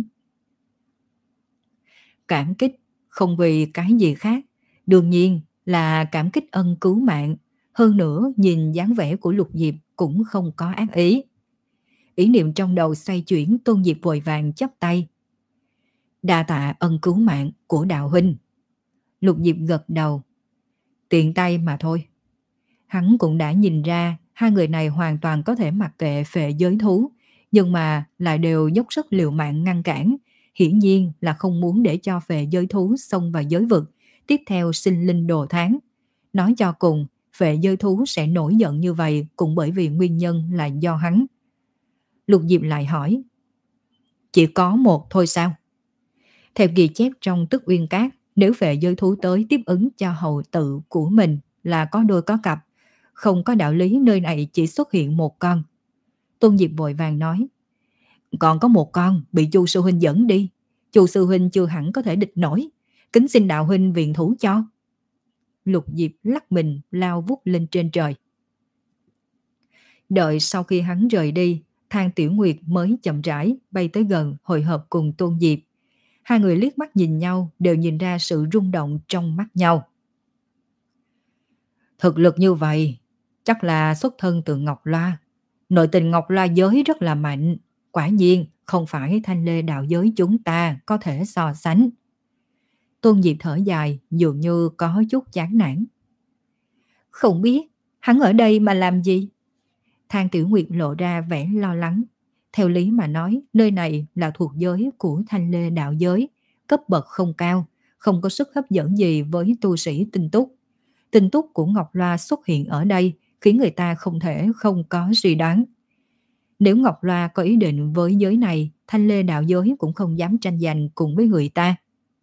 Cảm kích không vì cái gì khác, đương nhiên là cảm kích ân cứu mạng. Hơn nữa nhìn dáng vẻ của Lục Diệp cũng không có ác ý. Ý niệm trong đầu xoay chuyển, Tôn Diệp vội vàng chắp tay. Đa tạ ân cứu mạng của đạo huynh. Lục Diệp gật đầu. Tiện tay mà thôi. Hắn cũng đã nhìn ra hai người này hoàn toàn có thể mặc kệ phệ giới thú, nhưng mà lại đều dốc sức liều mạng ngăn cản. Hiển nhiên là không muốn để cho phệ giới thú xông vào giới vực, tiếp theo sinh linh đồ tháng. Nói cho cùng, phệ giới thú sẽ nổi giận như vậy cũng bởi vì nguyên nhân là do hắn. Lục Diệp lại hỏi. Chỉ có một thôi sao? Theo ghi chép trong Tức Uyên Các, nếu phệ giới thú tới tiếp ứng cho hầu tự của mình là có đôi có cặp, không có đạo lý nơi này chỉ xuất hiện một con. Tôn Diệp vội vàng nói. Còn có một con bị Chu sư huynh dẫn đi. Chu sư huynh chưa hẳn có thể địch nổi. Kính xin đạo huynh viện thủ cho. Lục Diệp lắc mình lao vút lên trên trời. Đợi sau khi hắn rời đi, Thang Tiểu Nguyệt mới chậm rãi bay tới gần hội hợp cùng Tôn Diệp. Hai người liếc mắt nhìn nhau, đều nhìn ra sự rung động trong mắt nhau. Thực lực như vậy, chắc là xuất thân từ Ngọc Loa. Nội tình Ngọc Loa giới rất là mạnh. Quả nhiên không phải Thanh Lê đạo giới chúng ta có thể so sánh. Tôn Diệp thở dài, dường như có chút chán nản. Không biết, hắn ở đây mà làm gì? Thang Tiểu Nguyệt lộ ra vẻ lo lắng. Theo lý mà nói, nơi này là thuộc giới của Thanh Lê đạo giới, cấp bậc không cao, không có sức hấp dẫn gì với tu sĩ tinh túc. Tinh túc của Ngọc Loa xuất hiện ở đây khiến người ta không thể không có suy đoán. Nếu Ngọc Loa có ý định với giới này, Thanh Lê đạo giới cũng không dám tranh giành cùng với người ta.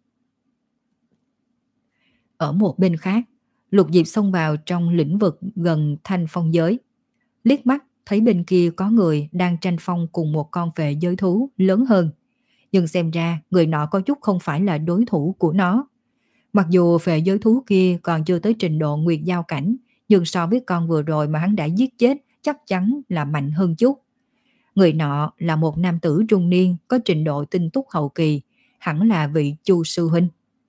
Ở một bên khác, Lục Diệp xông vào trong lĩnh vực gần Thanh Phong giới. Liếc mắt thấy bên kia có người đang tranh phong cùng một con phệ giới thú lớn hơn. Nhưng xem ra người nọ có chút không phải là đối thủ của nó. Mặc dù phệ giới thú kia còn chưa tới trình độ nguyệt giao cảnh, nhưng so với con vừa rồi mà hắn đã giết chết chắc chắn là mạnh hơn chút. Người nọ là một nam tử trung niên có trình độ tinh túc hậu kỳ, hẳn là vị Chu sư huynh.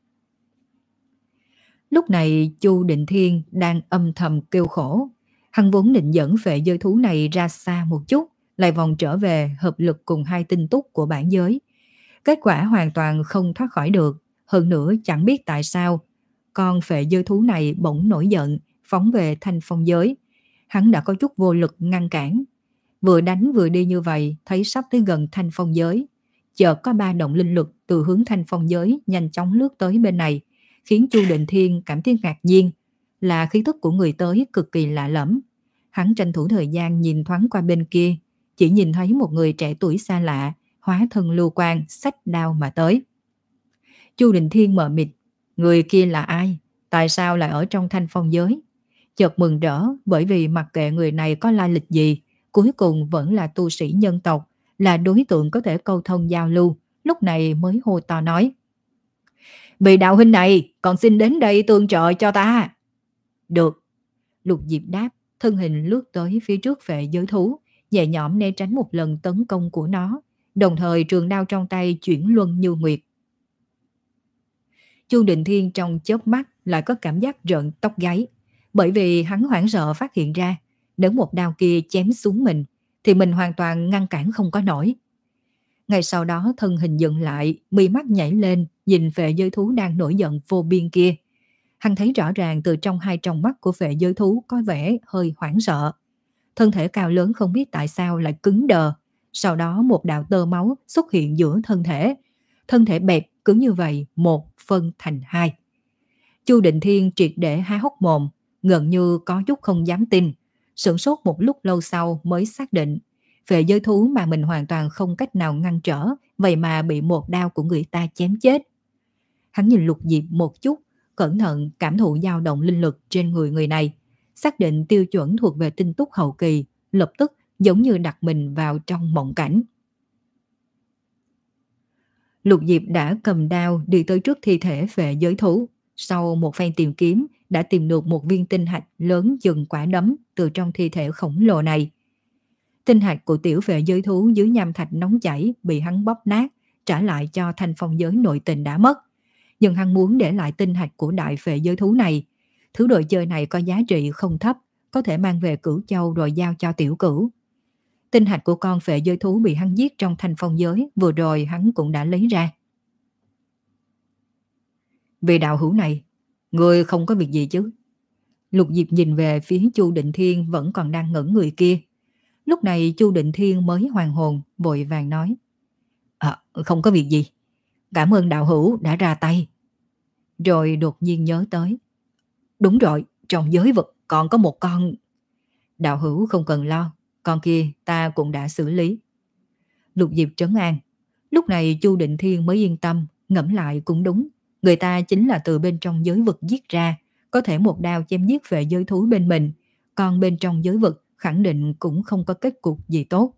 Lúc này Chu Định Thiên đang âm thầm kêu khổ. Hắn vốn định dẫn phệ giới thú này ra xa một chút, lại vòng trở về hợp lực cùng hai tinh túc của bản giới. Kết quả hoàn toàn không thoát khỏi được. Hơn nữa chẳng biết tại sao con phệ giới thú này bỗng nổi giận, phóng về Thanh Phong giới. Hắn đã có chút vô lực ngăn cản. Vừa đánh vừa đi như vậy, thấy sắp tới gần Thanh Phong giới. Chợt có ba động linh lực từ hướng Thanh Phong giới nhanh chóng lướt tới bên này, khiến Chu Định Thiên cảm thấy ngạc nhiên, là khí tức của người tới cực kỳ lạ lẫm. Hắn tranh thủ thời gian nhìn thoáng qua bên kia, chỉ nhìn thấy một người trẻ tuổi xa lạ, hóa thân lưu quang, xách đao mà tới. Chu Định Thiên mờ mịt, người kia là ai? Tại sao lại ở trong Thanh Phong giới? Chợt mừng rỡ, bởi vì mặc kệ người này có lai lịch gì, cuối cùng vẫn là tu sĩ nhân tộc, là đối tượng có thể câu thông giao lưu. Lúc này mới hô to nói. Vị đạo huynh này, còn xin đến đây tương trợ cho ta. Được. Lục Diệp đáp, thân hình lướt tới phía trước phệ giới thú, nhẹ nhõm né tránh một lần tấn công của nó, đồng thời trường đao trong tay chuyển luân như nguyệt. Chu Định Thiên trong chớp mắt lại có cảm giác rợn tóc gáy, bởi vì hắn hoảng sợ phát hiện ra, nếu một đao kia chém xuống mình, thì mình hoàn toàn ngăn cản không có nổi. Ngay sau đó thân hình dừng lại, mi mắt nhảy lên, nhìn phệ giới thú đang nổi giận vô biên kia. Hắn thấy rõ ràng từ trong hai tròng mắt của phệ giới thú có vẻ hơi hoảng sợ. Thân thể cao lớn không biết tại sao lại cứng đờ. Sau đó một đạo tơ máu xuất hiện giữa thân thể. Thân thể bẹp cứng như vậy, một phân thành hai. Chu Định Thiên triệt để há hốc mồm, gần như có chút không dám tin. Sửng sốt một lúc lâu sau mới xác định, phệ giới thú mà mình hoàn toàn không cách nào ngăn trở, vậy mà bị một đao của người ta chém chết. Hắn nhìn Lục Diệp một chút, cẩn thận cảm thụ dao động linh lực trên người người này, xác định tiêu chuẩn thuộc về tinh túc hậu kỳ, lập tức giống như đặt mình vào trong mộng cảnh. Lục Diệp đã cầm đao đi tới trước thi thể phệ giới thú, Sau một phen tìm kiếm, đã tìm được một viên tinh hạch lớn chừng quả đấm từ trong thi thể khổng lồ này. Tinh hạch của tiểu phệ giới thú dưới nham thạch nóng chảy bị hắn bóp nát, trả lại cho thanh phong giới nội tình đã mất. Nhưng hắn muốn để lại tinh hạch của đại phệ giới thú này. Thứ đồ chơi này có giá trị không thấp, có thể mang về Cửu Châu rồi giao cho tiểu cửu. Tinh hạch của con phệ giới thú bị hắn giết trong thanh phong giới, vừa rồi hắn cũng đã lấy ra. Vì đạo hữu này, người không có việc gì chứ? Lục Diệp nhìn về phía Chu Định Thiên vẫn còn đang ngẩn người kia. Lúc này Chu Định Thiên mới hoàn hồn, vội vàng nói. À, không có việc gì. Cảm ơn đạo hữu đã ra tay. Rồi đột nhiên nhớ tới. Đúng rồi, trong giới vực còn có một con. Đạo hữu không cần lo, con kia ta cũng đã xử lý. Lục Diệp trấn an. Lúc này Chu Định Thiên mới yên tâm, ngẫm lại cũng đúng. Người ta chính là từ bên trong giới vực giết ra, có thể một đao chém giết về giới thú bên mình, còn bên trong giới vực khẳng định cũng không có kết cục gì tốt.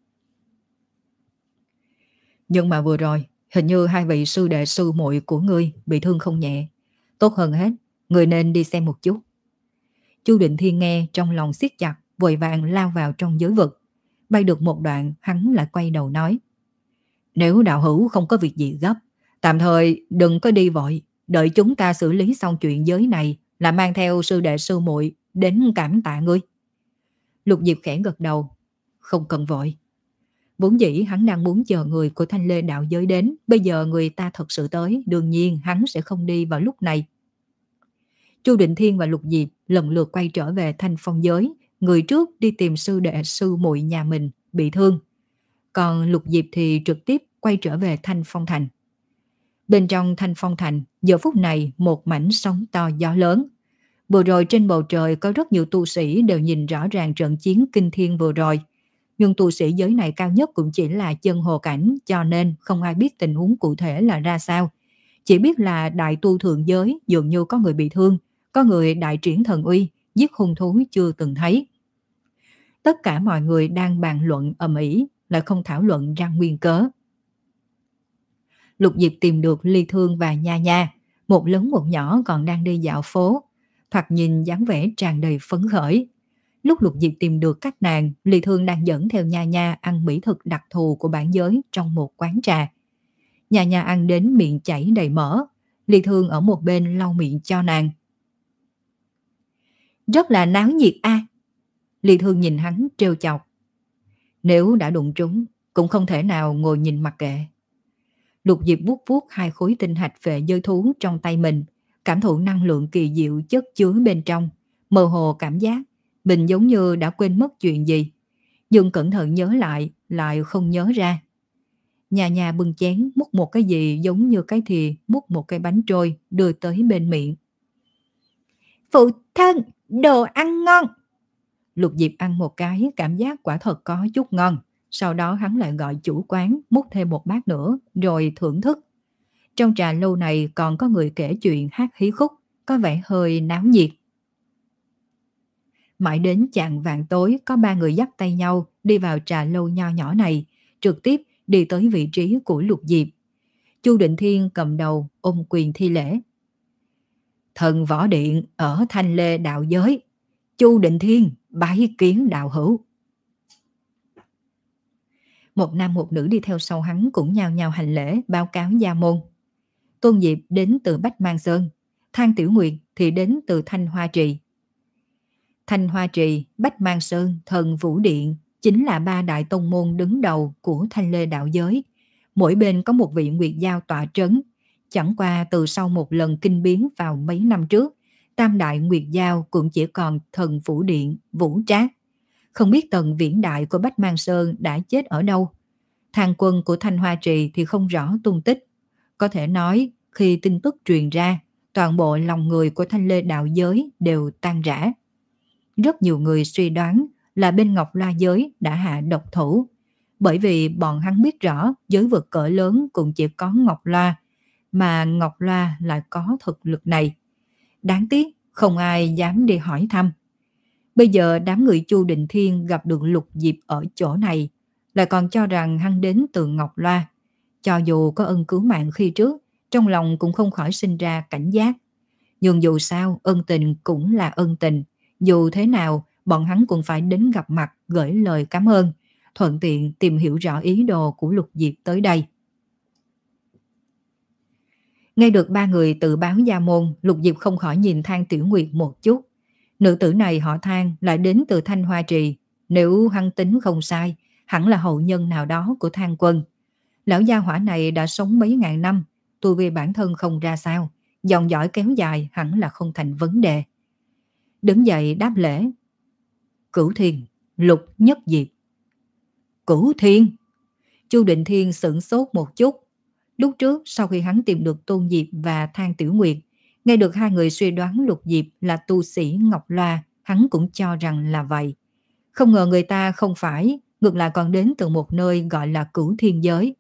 Nhưng mà vừa rồi, hình như hai vị sư đệ sư muội của ngươi bị thương không nhẹ. Tốt hơn hết, ngươi nên đi xem một chút. Chu Định Thiên nghe trong lòng siết chặt, vội vàng lao vào trong giới vực. Bay được một đoạn, hắn lại quay đầu nói. Nếu đạo hữu không có việc gì gấp, tạm thời đừng có đi vội, đợi chúng ta xử lý xong chuyện giới này là mang theo sư đệ sư muội đến cảm tạ ngươi. Lục Diệp khẽ gật đầu. Không cần vội. Vốn dĩ hắn đang muốn chờ người của Thanh Lê đạo giới đến, bây giờ người ta thật sự tới, đương nhiên hắn sẽ không đi vào lúc này. Chu Định Thiên và Lục Diệp lần lượt quay trở về Thanh Phong giới, người trước đi tìm sư đệ sư muội nhà mình bị thương, còn Lục Diệp thì trực tiếp quay trở về Thanh Phong thành. Bên trong Thanh Phong thành, giờ phút này một mảnh sóng to gió lớn. Vừa rồi trên bầu trời có rất nhiều tu sĩ đều nhìn rõ ràng trận chiến kinh thiên vừa rồi. Nhưng tu sĩ giới này cao nhất cũng chỉ là chân hồ cảnh, cho nên không ai biết tình huống cụ thể là ra sao. Chỉ biết là đại tu thượng giới dường như có người bị thương, có người đại triển thần uy, giết hung thú chưa từng thấy. Tất cả mọi người đang bàn luận ầm ĩ, lại không thảo luận ra nguyên cớ. Lục Diệp tìm được Ly Thương và Nha Nha, một lớn một nhỏ còn đang đi dạo phố, thoạt nhìn dáng vẻ tràn đầy phấn khởi. Lúc Lục Diệp tìm được các nàng, Ly Thương đang dẫn theo Nha Nha ăn mỹ thực đặc thù của bản giới trong một quán trà. Nha Nha ăn đến miệng chảy đầy mỡ, Ly Thương ở một bên lau miệng cho nàng. Rất là náo nhiệt a. À. Ly Thương nhìn hắn trêu chọc. Nếu đã đụng trúng, cũng không thể nào ngồi nhìn mặc kệ. Lục Diệp vuốt vuốt hai khối tinh hạch phệ giới thú trong tay mình, cảm thụ năng lượng kỳ diệu chất chứa bên trong, mơ hồ cảm giác mình giống như đã quên mất chuyện gì, nhưng cẩn thận nhớ lại, lại không nhớ ra. Nhà nhà bưng chén múc một cái gì giống như cái thìa múc một cái bánh trôi đưa tới bên miệng. Phụ thân, đồ ăn ngon. Lục Diệp ăn một cái, cảm giác quả thật có chút ngon. Sau đó hắn lại gọi chủ quán múc thêm một bát nữa rồi thưởng thức. Trong trà lâu này còn có người kể chuyện hát hí khúc, có vẻ hơi náo nhiệt. Mãi đến chạng vạng tối có ba người dắt tay nhau đi vào trà lâu nho nhỏ này, trực tiếp đi tới vị trí của Lục Diệp. Chu Định Thiên cầm đầu ôm quyền thi lễ. Thần võ điện ở Thanh Lê đạo giới, Chu Định Thiên bái kiến đạo hữu. Một nam một nữ đi theo sau hắn cũng nhao nhao hành lễ báo cáo gia môn. Tôn Diệp đến từ Bách Mang Sơn, Thang Tiểu Nguyệt thì đến từ Thanh Hoa Trì. Thanh Hoa Trì, Bách Mang Sơn, Thần Vũ Điện chính là ba đại tông môn đứng đầu của Thanh Lê đạo giới. Mỗi bên có một vị nguyệt giao tọa trấn. Chẳng qua từ sau một lần kinh biến vào mấy năm trước, tam đại nguyệt giao cũng chỉ còn Thần Vũ Điện, Vũ Trác. Không biết tầng viễn đại của Bách Mang Sơn đã chết ở đâu. Thang quân của Thanh Hoa Trì thì không rõ tung tích. Có thể nói khi tin tức truyền ra, toàn bộ lòng người của Thanh Lê đạo giới đều tan rã. Rất nhiều người suy đoán là bên Ngọc Loa giới đã hạ độc thủ, bởi vì bọn hắn biết rõ giới vực cỡ lớn cũng chỉ có Ngọc Loa, mà Ngọc Loa lại có thực lực này. Đáng tiếc không ai dám đi hỏi thăm. Bây giờ đám người Chu Định Thiên gặp được Lục Diệp ở chỗ này, lại còn cho rằng hắn đến từ Ngọc Loa. Cho dù có ân cứu mạng khi trước, trong lòng cũng không khỏi sinh ra cảnh giác. Nhưng dù sao, ân tình cũng là ân tình. Dù thế nào, bọn hắn cũng phải đến gặp mặt gửi lời cảm ơn, thuận tiện tìm hiểu rõ ý đồ của Lục Diệp tới đây. Nghe được ba người tự báo gia môn, Lục Diệp không khỏi nhìn Thang Tiểu Nguyệt một chút. Nữ tử này họ Thang lại đến từ Thanh Hoa Trì. Nếu hắn tính không sai, hẳn là hậu nhân nào đó của Thang Quân. Lão gia hỏa này đã sống mấy ngàn năm, tu vi bản thân không ra sao, dòng dõi kéo dài hẳn là không thành vấn đề. Đứng dậy đáp lễ. Cửu Thiên, Lục Nhất Diệp. Cửu Thiên? Chu Định Thiên sửng sốt một chút. Lúc trước sau khi hắn tìm được Tôn Diệp và Thang Tiểu Nguyệt, nghe được hai người suy đoán Lục Diệp là tu sĩ Ngọc Loa, hắn cũng cho rằng là vậy. Không ngờ người ta không phải, ngược lại còn đến từ một nơi gọi là Cửu Thiên giới.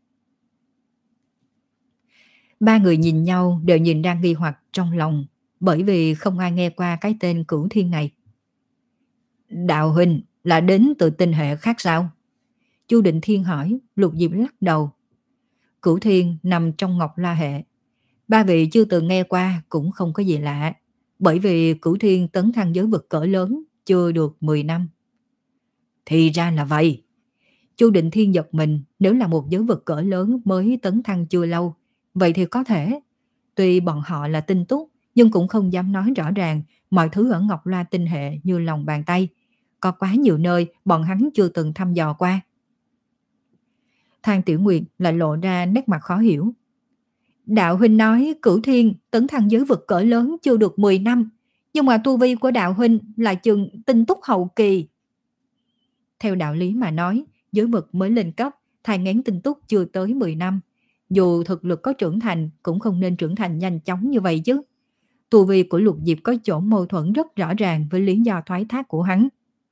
Ba người nhìn nhau đều nhìn đang nghi hoặc trong lòng, bởi vì không ai nghe qua cái tên Cửu Thiên này. Đạo huynh là đến từ tinh hệ khác sao? Chu Định Thiên hỏi. Lục Diệp lắc đầu. Cửu Thiên nằm trong Ngọc La hệ. Ba vị chưa từng nghe qua cũng không có gì lạ, bởi vì Cửu Thiên tấn thăng giới vực cỡ lớn chưa được mười năm. Thì ra là vậy. Chu Định Thiên giật mình, nếu là một giới vực cỡ lớn mới tấn thăng chưa lâu, vậy thì có thể. Tuy bọn họ là tinh túc, nhưng cũng không dám nói rõ ràng, mọi thứ ở Ngọc La tinh hệ như lòng bàn tay. Có quá nhiều nơi bọn hắn chưa từng thăm dò qua. Thang Tiểu Nguyệt lại lộ ra nét mặt khó hiểu. Đạo huynh nói Cửu Thiên tấn thăng giới vực cỡ lớn chưa được mười năm, nhưng mà tu vi của đạo huynh là chừng tinh túc hậu kỳ. Theo đạo lý mà nói, giới vực mới lên cấp, thai nghén tinh túc chưa tới mười năm. Dù thực lực có trưởng thành cũng không nên trưởng thành nhanh chóng như vậy chứ. Tu vi của Lục Diệp có chỗ mâu thuẫn rất rõ ràng với lý do thoái thác của hắn.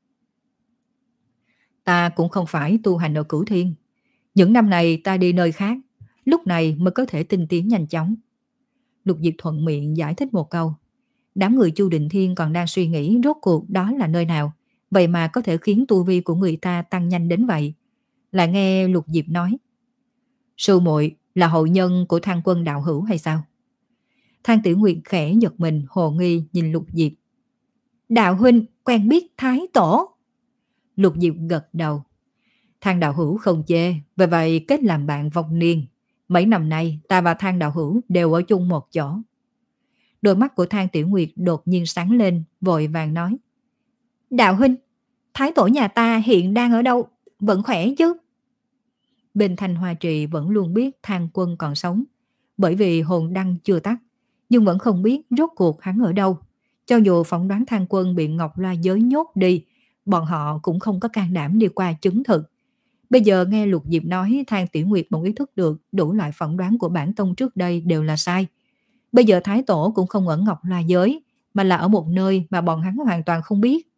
Ta cũng không phải tu hành ở Cửu Thiên. Những năm này ta đi nơi khác, lúc này mới có thể tinh tiến nhanh chóng. Lục Diệp thuận miệng giải thích một câu. Đám người Chu Định Thiên còn đang suy nghĩ rốt cuộc đó là nơi nào, vậy mà có thể khiến tu vi của người ta tăng nhanh đến vậy. Lại nghe Lục Diệp nói. Sư muội là hậu nhân của Thang Quân đạo hữu hay sao? Thang Tiểu Nguyệt khẽ giật mình hồ nghi nhìn Lục Diệp. Đạo huynh quen biết Thái Tổ. Lục Diệp gật đầu. Thang đạo hữu không chê, về vậy kết làm bạn vong niên. Mấy năm nay ta và Thang đạo hữu đều ở chung một chỗ. Đôi mắt của Thang Tiểu Nguyệt đột nhiên sáng lên, vội vàng nói. Đạo huynh, Thái Tổ nhà ta hiện đang ở đâu? Vẫn khỏe chứ? Bên Thanh Hoa Trì vẫn luôn biết Thang Quân còn sống, bởi vì hồn đăng chưa tắt, nhưng vẫn không biết rốt cuộc hắn ở đâu. Cho dù phỏng đoán Thang Quân bị Ngọc Loa giới nhốt đi, bọn họ cũng không có can đảm đi qua chứng thực. Bây giờ nghe Lục Diệp nói, Thang Tiểu Nguyệt bỗng ý thức được đủ loại phỏng đoán của bản tông trước đây đều là sai. Bây giờ Thái Tổ cũng không ở Ngọc Loa giới, mà là ở một nơi mà bọn hắn hoàn toàn không biết.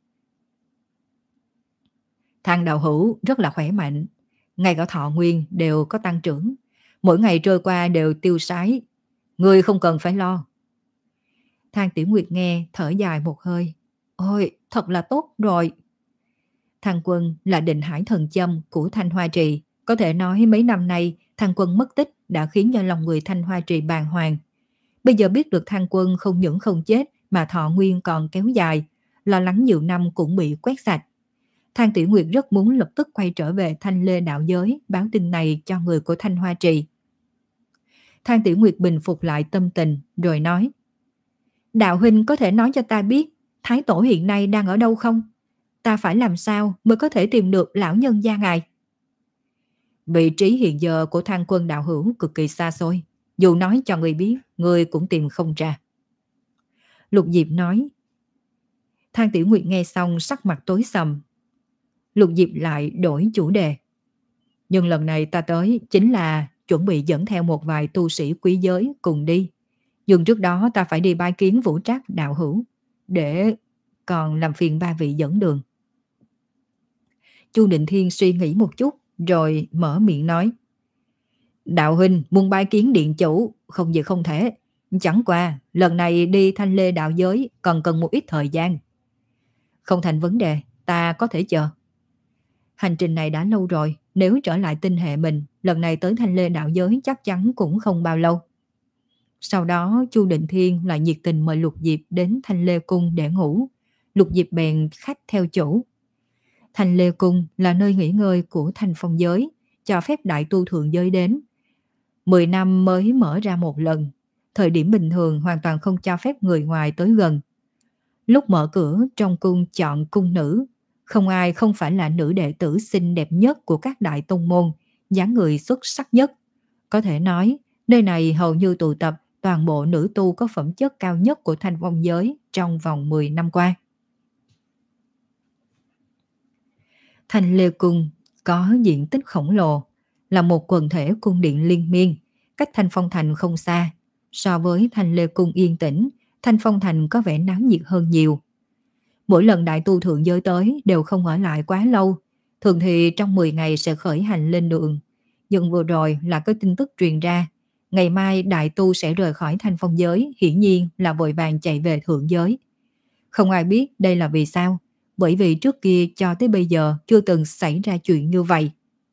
Thang đạo hữu rất là khỏe mạnh, ngay cả thọ nguyên đều có tăng trưởng, mỗi ngày trôi qua đều tiêu sái, người không cần phải lo. Thang Tiểu Nguyệt nghe thở dài một hơi. Ôi, thật là tốt rồi. Thang Quân là định hải thần châm của Thanh Hoa Trì, có thể nói mấy năm nay Thang Quân mất tích đã khiến cho lòng người Thanh Hoa Trì bàng hoàng. Bây giờ biết được Thang Quân không những không chết mà thọ nguyên còn kéo dài, lo lắng nhiều năm cũng bị quét sạch. Thang Tiểu Nguyệt rất muốn lập tức quay trở về Thanh Lê đạo giới, báo tin này cho người của Thanh Hoa Trì. Thang Tiểu Nguyệt bình phục lại tâm tình rồi nói. Đạo huynh có thể nói cho ta biết Thái Tổ hiện nay đang ở đâu không? Ta phải làm sao mới có thể tìm được lão nhân gia ngài? Vị trí hiện giờ của Thang Quân đạo hữu cực kỳ xa xôi, dù nói cho người biết, người cũng tìm không ra. Lục Diệp nói. Thang Tiểu Nguyệt nghe xong sắc mặt tối sầm. Lục Diệp lại đổi chủ đề. Nhưng lần này ta tới chính là chuẩn bị dẫn theo một vài tu sĩ quý giới cùng đi. Nhưng trước đó ta phải đi bái kiến Vũ Trác đạo hữu, để còn làm phiền ba vị dẫn đường. Chu Định Thiên suy nghĩ một chút rồi mở miệng nói. Đạo huynh muốn bái kiến điện chủ, không gì không thể. Chẳng qua lần này đi Thanh Lê đạo giới còn cần một ít thời gian. Không thành vấn đề, ta có thể chờ. Hành trình này đã lâu rồi, nếu trở lại tinh hệ mình, lần này tới Thanh Lê đạo giới chắc chắn cũng không bao lâu. Sau đó Chu Định Thiên lại nhiệt tình mời Lục Diệp đến Thanh Lê Cung để ngủ. Lục Diệp bèn khách theo chủ. Thanh Lê Cung là nơi nghỉ ngơi của Thanh Phong giới, cho phép đại tu thượng giới đến. Mười năm mới mở ra một lần, thời điểm bình thường hoàn toàn không cho phép người ngoài tới gần. Lúc mở cửa, trong cung chọn cung nữ, không ai không phải là nữ đệ tử xinh đẹp nhất của các đại tông môn, dáng người xuất sắc nhất. Có thể nói, nơi này hầu như tụ tập toàn bộ nữ tu có phẩm chất cao nhất của Thanh Phong giới trong vòng mười năm qua. Thanh Lê Cung có diện tích khổng lồ, là một quần thể cung điện liên miên, cách Thanh Phong Thành không xa. So với Thanh Lê Cung yên tĩnh, Thanh Phong Thành có vẻ náo nhiệt hơn nhiều. Mỗi lần đại tu thượng giới tới đều không ở lại quá lâu, thường thì trong mười ngày sẽ khởi hành lên đường. Nhưng vừa rồi là có tin tức truyền ra, ngày mai đại tu sẽ rời khỏi Thanh Phong giới, hiển nhiên là vội vàng chạy về thượng giới. Không ai biết đây là vì sao, bởi vì trước kia cho tới bây giờ chưa từng xảy ra chuyện như vậy.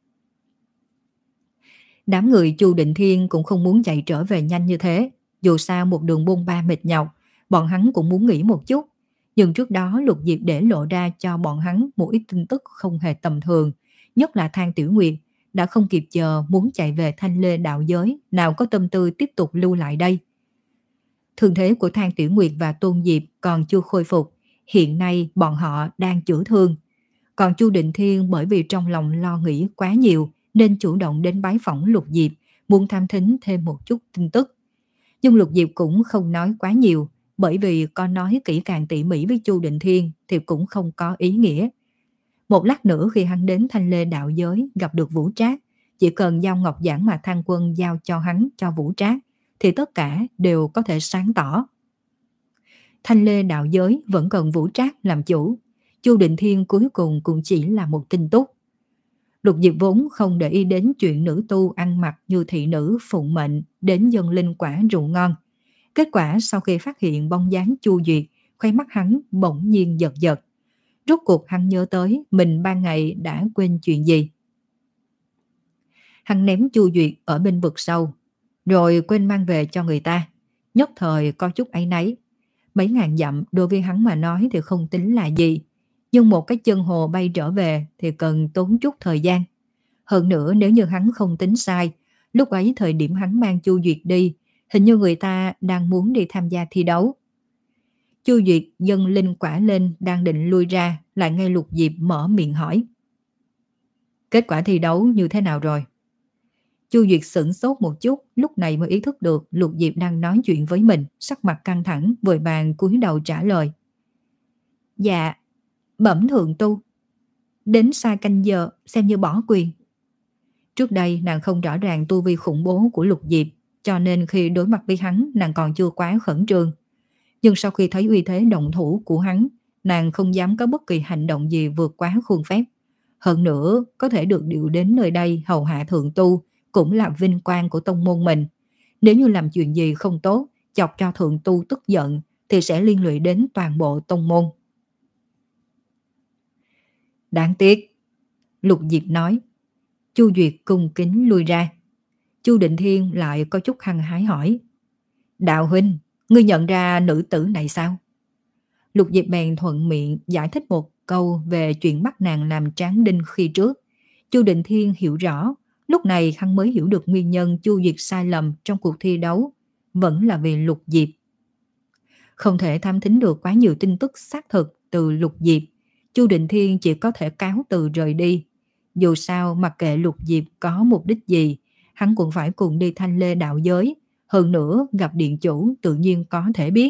Đám người Chu Định Thiên cũng không muốn chạy trở về nhanh như thế, dù sao một đường bôn ba mệt nhọc, bọn hắn cũng muốn nghỉ một chút. Nhưng trước đó Lục Diệp để lộ ra cho bọn hắn một ít tin tức không hề tầm thường, nhất là Thang Tiểu Nguyệt đã không kịp chờ muốn chạy về Thanh Lê đạo giới, nào có tâm tư tiếp tục lưu lại đây. Thương thế của Thang Tiểu Nguyệt và Tôn Diệp còn chưa khôi phục, hiện nay bọn họ đang chữa thương. Còn Chu Định Thiên bởi vì trong lòng lo nghĩ quá nhiều nên chủ động đến bái phỏng Lục Diệp, muốn tham thính thêm một chút tin tức. Nhưng Lục Diệp cũng không nói quá nhiều, bởi vì có nói kỹ càng tỉ mỉ với Chu Định Thiên thì cũng không có ý nghĩa. Một lát nữa khi hắn đến Thanh Lê đạo giới gặp được Vũ Trác, chỉ cần giao ngọc giản mà Thang Quân giao cho hắn cho Vũ Trác thì tất cả đều có thể sáng tỏ. Thanh Lê đạo giới vẫn cần Vũ Trác làm chủ, Chu Định Thiên cuối cùng cũng chỉ là một tin tức. Lục Diệp vốn không để ý đến chuyện nữ tu ăn mặc như thị nữ phụng mệnh đến dâng linh quả rượu ngon. Kết quả sau khi phát hiện bóng dáng Chu Duyệt, khóe mắt hắn bỗng nhiên giật giật. Rốt cuộc hắn nhớ tới mình ban ngày đã quên chuyện gì. Hắn ném Chu Duyệt ở bên vực sâu, rồi quên mang về cho người ta. Nhất thời có chút áy náy. Mấy ngàn dặm đối với hắn mà nói thì không tính là gì, nhưng một cái chân hồ bay trở về thì cần tốn chút thời gian. Hơn nữa nếu như hắn không tính sai, lúc ấy thời điểm hắn mang Chu Duyệt đi, hình như người ta đang muốn đi tham gia thi đấu. Chu Duyệt dâng linh quả lên đang định lui ra, lại nghe Lục Diệp mở miệng hỏi. Kết quả thi đấu như thế nào rồi? Chu Duyệt sửng sốt một chút, lúc này mới ý thức được Lục Diệp đang nói chuyện với mình, sắc mặt căng thẳng, vội vàng cúi đầu trả lời. Dạ, bẩm thượng tu. Đến sai canh giờ, xem như bỏ quyền. Trước đây nàng không rõ ràng tu vi khủng bố của Lục Diệp, cho nên khi đối mặt với hắn nàng còn chưa quá khẩn trương. Nhưng sau khi thấy uy thế động thủ của hắn, nàng không dám có bất kỳ hành động gì vượt quá khuôn phép. Hơn nữa, có thể được điều đến nơi đây hầu hạ thượng tu cũng là vinh quang của tông môn mình. Nếu như làm chuyện gì không tốt, chọc cho thượng tu tức giận, thì sẽ liên lụy đến toàn bộ tông môn. Đáng tiếc, Lục Diệp nói. Chu Duyệt cung kính lui ra. Chu Định Thiên lại có chút hăng hái hỏi. Đạo huynh, ngươi nhận ra nữ tử này sao? Lục Diệp bèn thuận miệng giải thích một câu về chuyện bắt nàng làm tráng đinh khi trước. Chu Định Thiên hiểu rõ, lúc này hắn mới hiểu được nguyên nhân Chu Duyệt sai lầm trong cuộc thi đấu, vẫn là vì Lục Diệp. Không thể tham thính được quá nhiều tin tức xác thực từ Lục Diệp, Chu Định Thiên chỉ có thể cáo từ rời đi. Dù sao mặc kệ Lục Diệp có mục đích gì, hắn cũng phải cùng đi Thanh Lê đạo giới, hơn nữa gặp điện chủ tự nhiên có thể biết.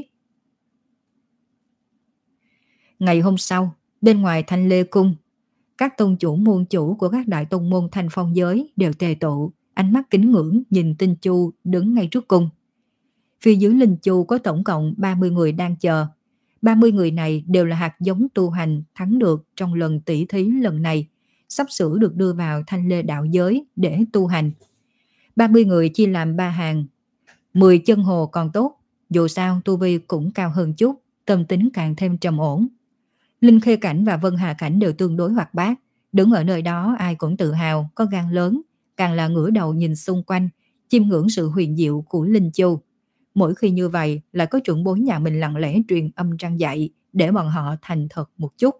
Ngày hôm sau, bên ngoài Thanh Lê cung, các tôn chủ môn chủ của các đại tông môn Thanh Phong giới đều tề tụ, ánh mắt kính ngưỡng nhìn Tinh Chu đứng ngay trước cung. Phía dưới Linh Chu có tổng cộng ba mươi người đang chờ. ba mươi người này đều là hạt giống tu hành thắng được trong lần tỷ thí lần này, sắp sửa được đưa vào Thanh Lê đạo giới để tu hành. ba mươi người chia làm ba hàng. mười chân hồ còn tốt, dù sao tu vi cũng cao hơn chút, tâm tính càng thêm trầm ổn. Linh Khê Cảnh và Vân Hà Cảnh đều tương đối hoạt bát, đứng ở nơi đó ai cũng tự hào, có gan lớn, càng là ngửa đầu nhìn xung quanh, chiêm ngưỡng sự huyền diệu của Linh Chu. Mỗi khi như vậy lại có trưởng bối nhà mình lặng lẽ truyền âm răng dạy để bọn họ thành thật một chút.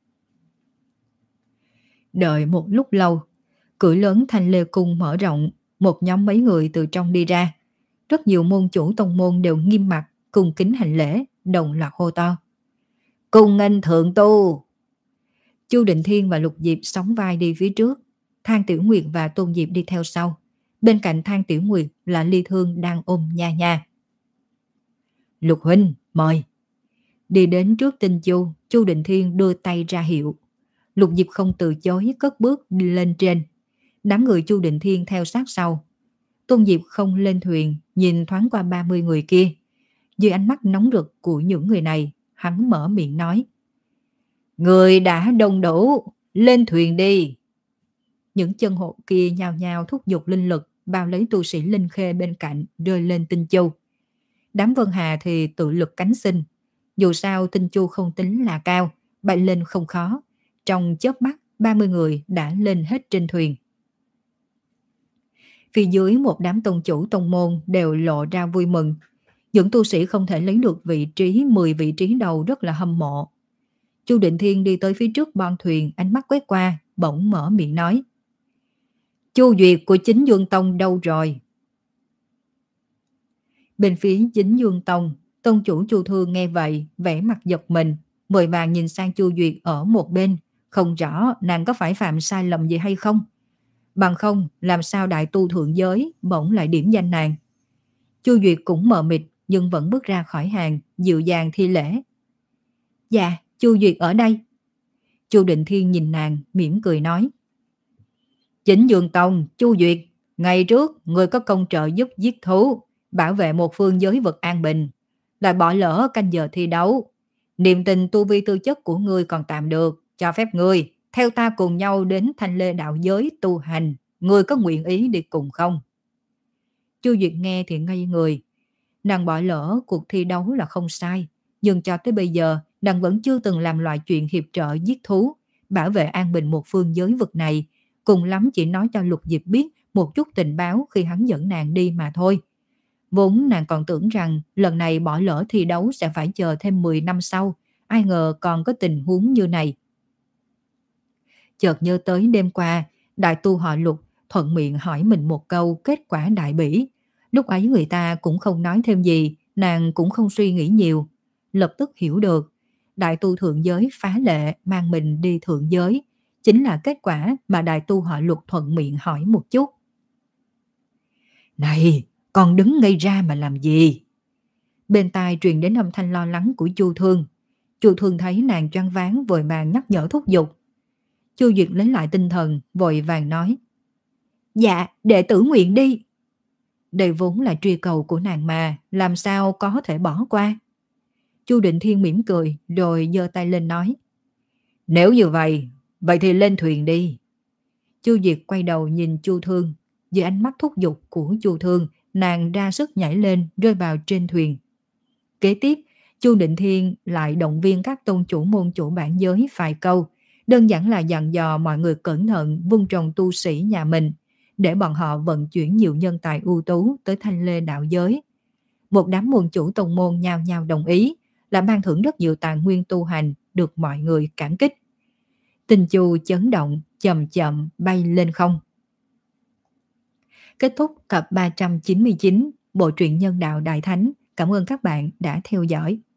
Đợi một lúc lâu, cửa lớn Thanh Lê Cung mở rộng, một nhóm mấy người từ trong đi ra. Rất nhiều môn chủ tông môn đều nghiêm mặt, cung kính hành lễ, đồng loạt hô to. Cung nghênh thượng tu! Chu Định Thiên và Lục Diệp sóng vai đi phía trước, Thang Tiểu Nguyệt và Tôn Diệp đi theo sau. Bên cạnh Thang Tiểu Nguyệt là Ly Thương đang ôm Nha Nha. Lục huynh, mời. Đi đến trước Tinh Chu, Chu Định Thiên đưa tay ra hiệu. Lục Diệp không từ chối, cất bước đi lên trên. Đám người Chu Định Thiên theo sát sau. Tôn Diệp không lên thuyền, nhìn thoáng qua ba mươi người kia. Dưới ánh mắt nóng rực của những người này, hắn mở miệng nói. Người đã đông đủ, lên thuyền đi. Những chân hộ kia nhao nhao thúc giục linh lực, bao lấy tu sĩ linh khê bên cạnh, rơi lên Tinh Chu. Đám Vân Hà thì tự lực cánh sinh. Dù sao Tinh Chu không tính là cao, bay lên không khó. Trong chớp mắt, ba mươi người đã lên hết trên thuyền. Phía dưới một đám tông chủ tông môn đều lộ ra vui mừng. Những tu sĩ không thể lấy được vị trí mười vị trí đầu rất là hâm mộ. Chu Định Thiên đi tới phía trước bon thuyền, ánh mắt quét qua, bỗng mở miệng nói. Chu Duyệt của Chính Dương Tông đâu rồi? Bên phía Chính Dương Tông, tông chủ Chu Thương nghe vậy, vẻ mặt giật mình, vội vàng nhìn sang Chu Duyệt ở một bên, không rõ nàng có phải phạm sai lầm gì hay không. Bằng không, làm sao đại tu thượng giới bỗng lại điểm danh nàng. Chu Duyệt cũng mờ mịt, nhưng vẫn bước ra khỏi hàng, dịu dàng thi lễ. Dạ, Chu Duyệt ở đây. Chu Định Thiên nhìn nàng, mỉm cười nói. Chính Dương Tông, Chu Duyệt, ngày trước người có công trợ giúp giết thú, bảo vệ một phương giới vực an bình, lại bỏ lỡ canh giờ thi đấu. Niềm tình tu vi tư chất của ngươi còn tạm được, cho phép ngươi theo ta cùng nhau đến Thanh Lê đạo giới tu hành, ngươi có nguyện ý đi cùng không? Chu Duyệt nghe thì ngây người. Nàng bỏ lỡ cuộc thi đấu là không sai, nhưng cho tới bây giờ nàng vẫn chưa từng làm loại chuyện hiệp trợ giết thú, bảo vệ an bình một phương giới vực này, cùng lắm chỉ nói cho Lục Diệp biết một chút tình báo khi hắn dẫn nàng đi mà thôi. Vốn nàng còn tưởng rằng lần này bỏ lỡ thi đấu sẽ phải chờ thêm mười năm sau, ai ngờ còn có tình huống như này. Chợt nhớ tới đêm qua, đại tu họ Lục thuận miệng hỏi mình một câu kết quả đại bỉ. Lúc ấy người ta cũng không nói thêm gì, nàng cũng không suy nghĩ nhiều. Lập tức hiểu được, đại tu thượng giới phá lệ mang mình đi thượng giới, chính là kết quả mà đại tu họ Lục thuận miệng hỏi một chút. Này, còn đứng ngây ra mà làm gì? Bên tai truyền đến âm thanh lo lắng của Chu Thương. Chu Thương thấy nàng choáng váng, vội vàng nhắc nhở thúc giục. Chu Duyệt lấy lại tinh thần, vội vàng nói. Dạ, đệ tử nguyện đi. Đây vốn là truy cầu của nàng mà, làm sao có thể bỏ qua. Chu Định Thiên mỉm cười, rồi giơ tay lên nói. Nếu như vậy, vậy thì lên thuyền đi. Chu Duyệt quay đầu nhìn Chu Thương. Dưới ánh mắt thúc giục của Chu Thương, nàng ra sức nhảy lên, rơi vào trên thuyền. Kế tiếp, Chu Định Thiên lại động viên các tôn chủ môn chủ bản giới vài câu, đơn giản là dặn dò mọi người cẩn thận vun trồng tu sĩ nhà mình, để bọn họ vận chuyển nhiều nhân tài ưu tú tới Thanh Lê đạo giới. Một đám môn chủ tông môn nhao nhao đồng ý, là ban thưởng rất nhiều tài nguyên tu hành, được mọi người cảm kích. Tinh Chu chấn động, chậm chậm bay lên không. Kết thúc tập ba trăm chín mươi chín Bộ truyện Nhân đạo Đại Thánh. Cảm ơn các bạn đã theo dõi.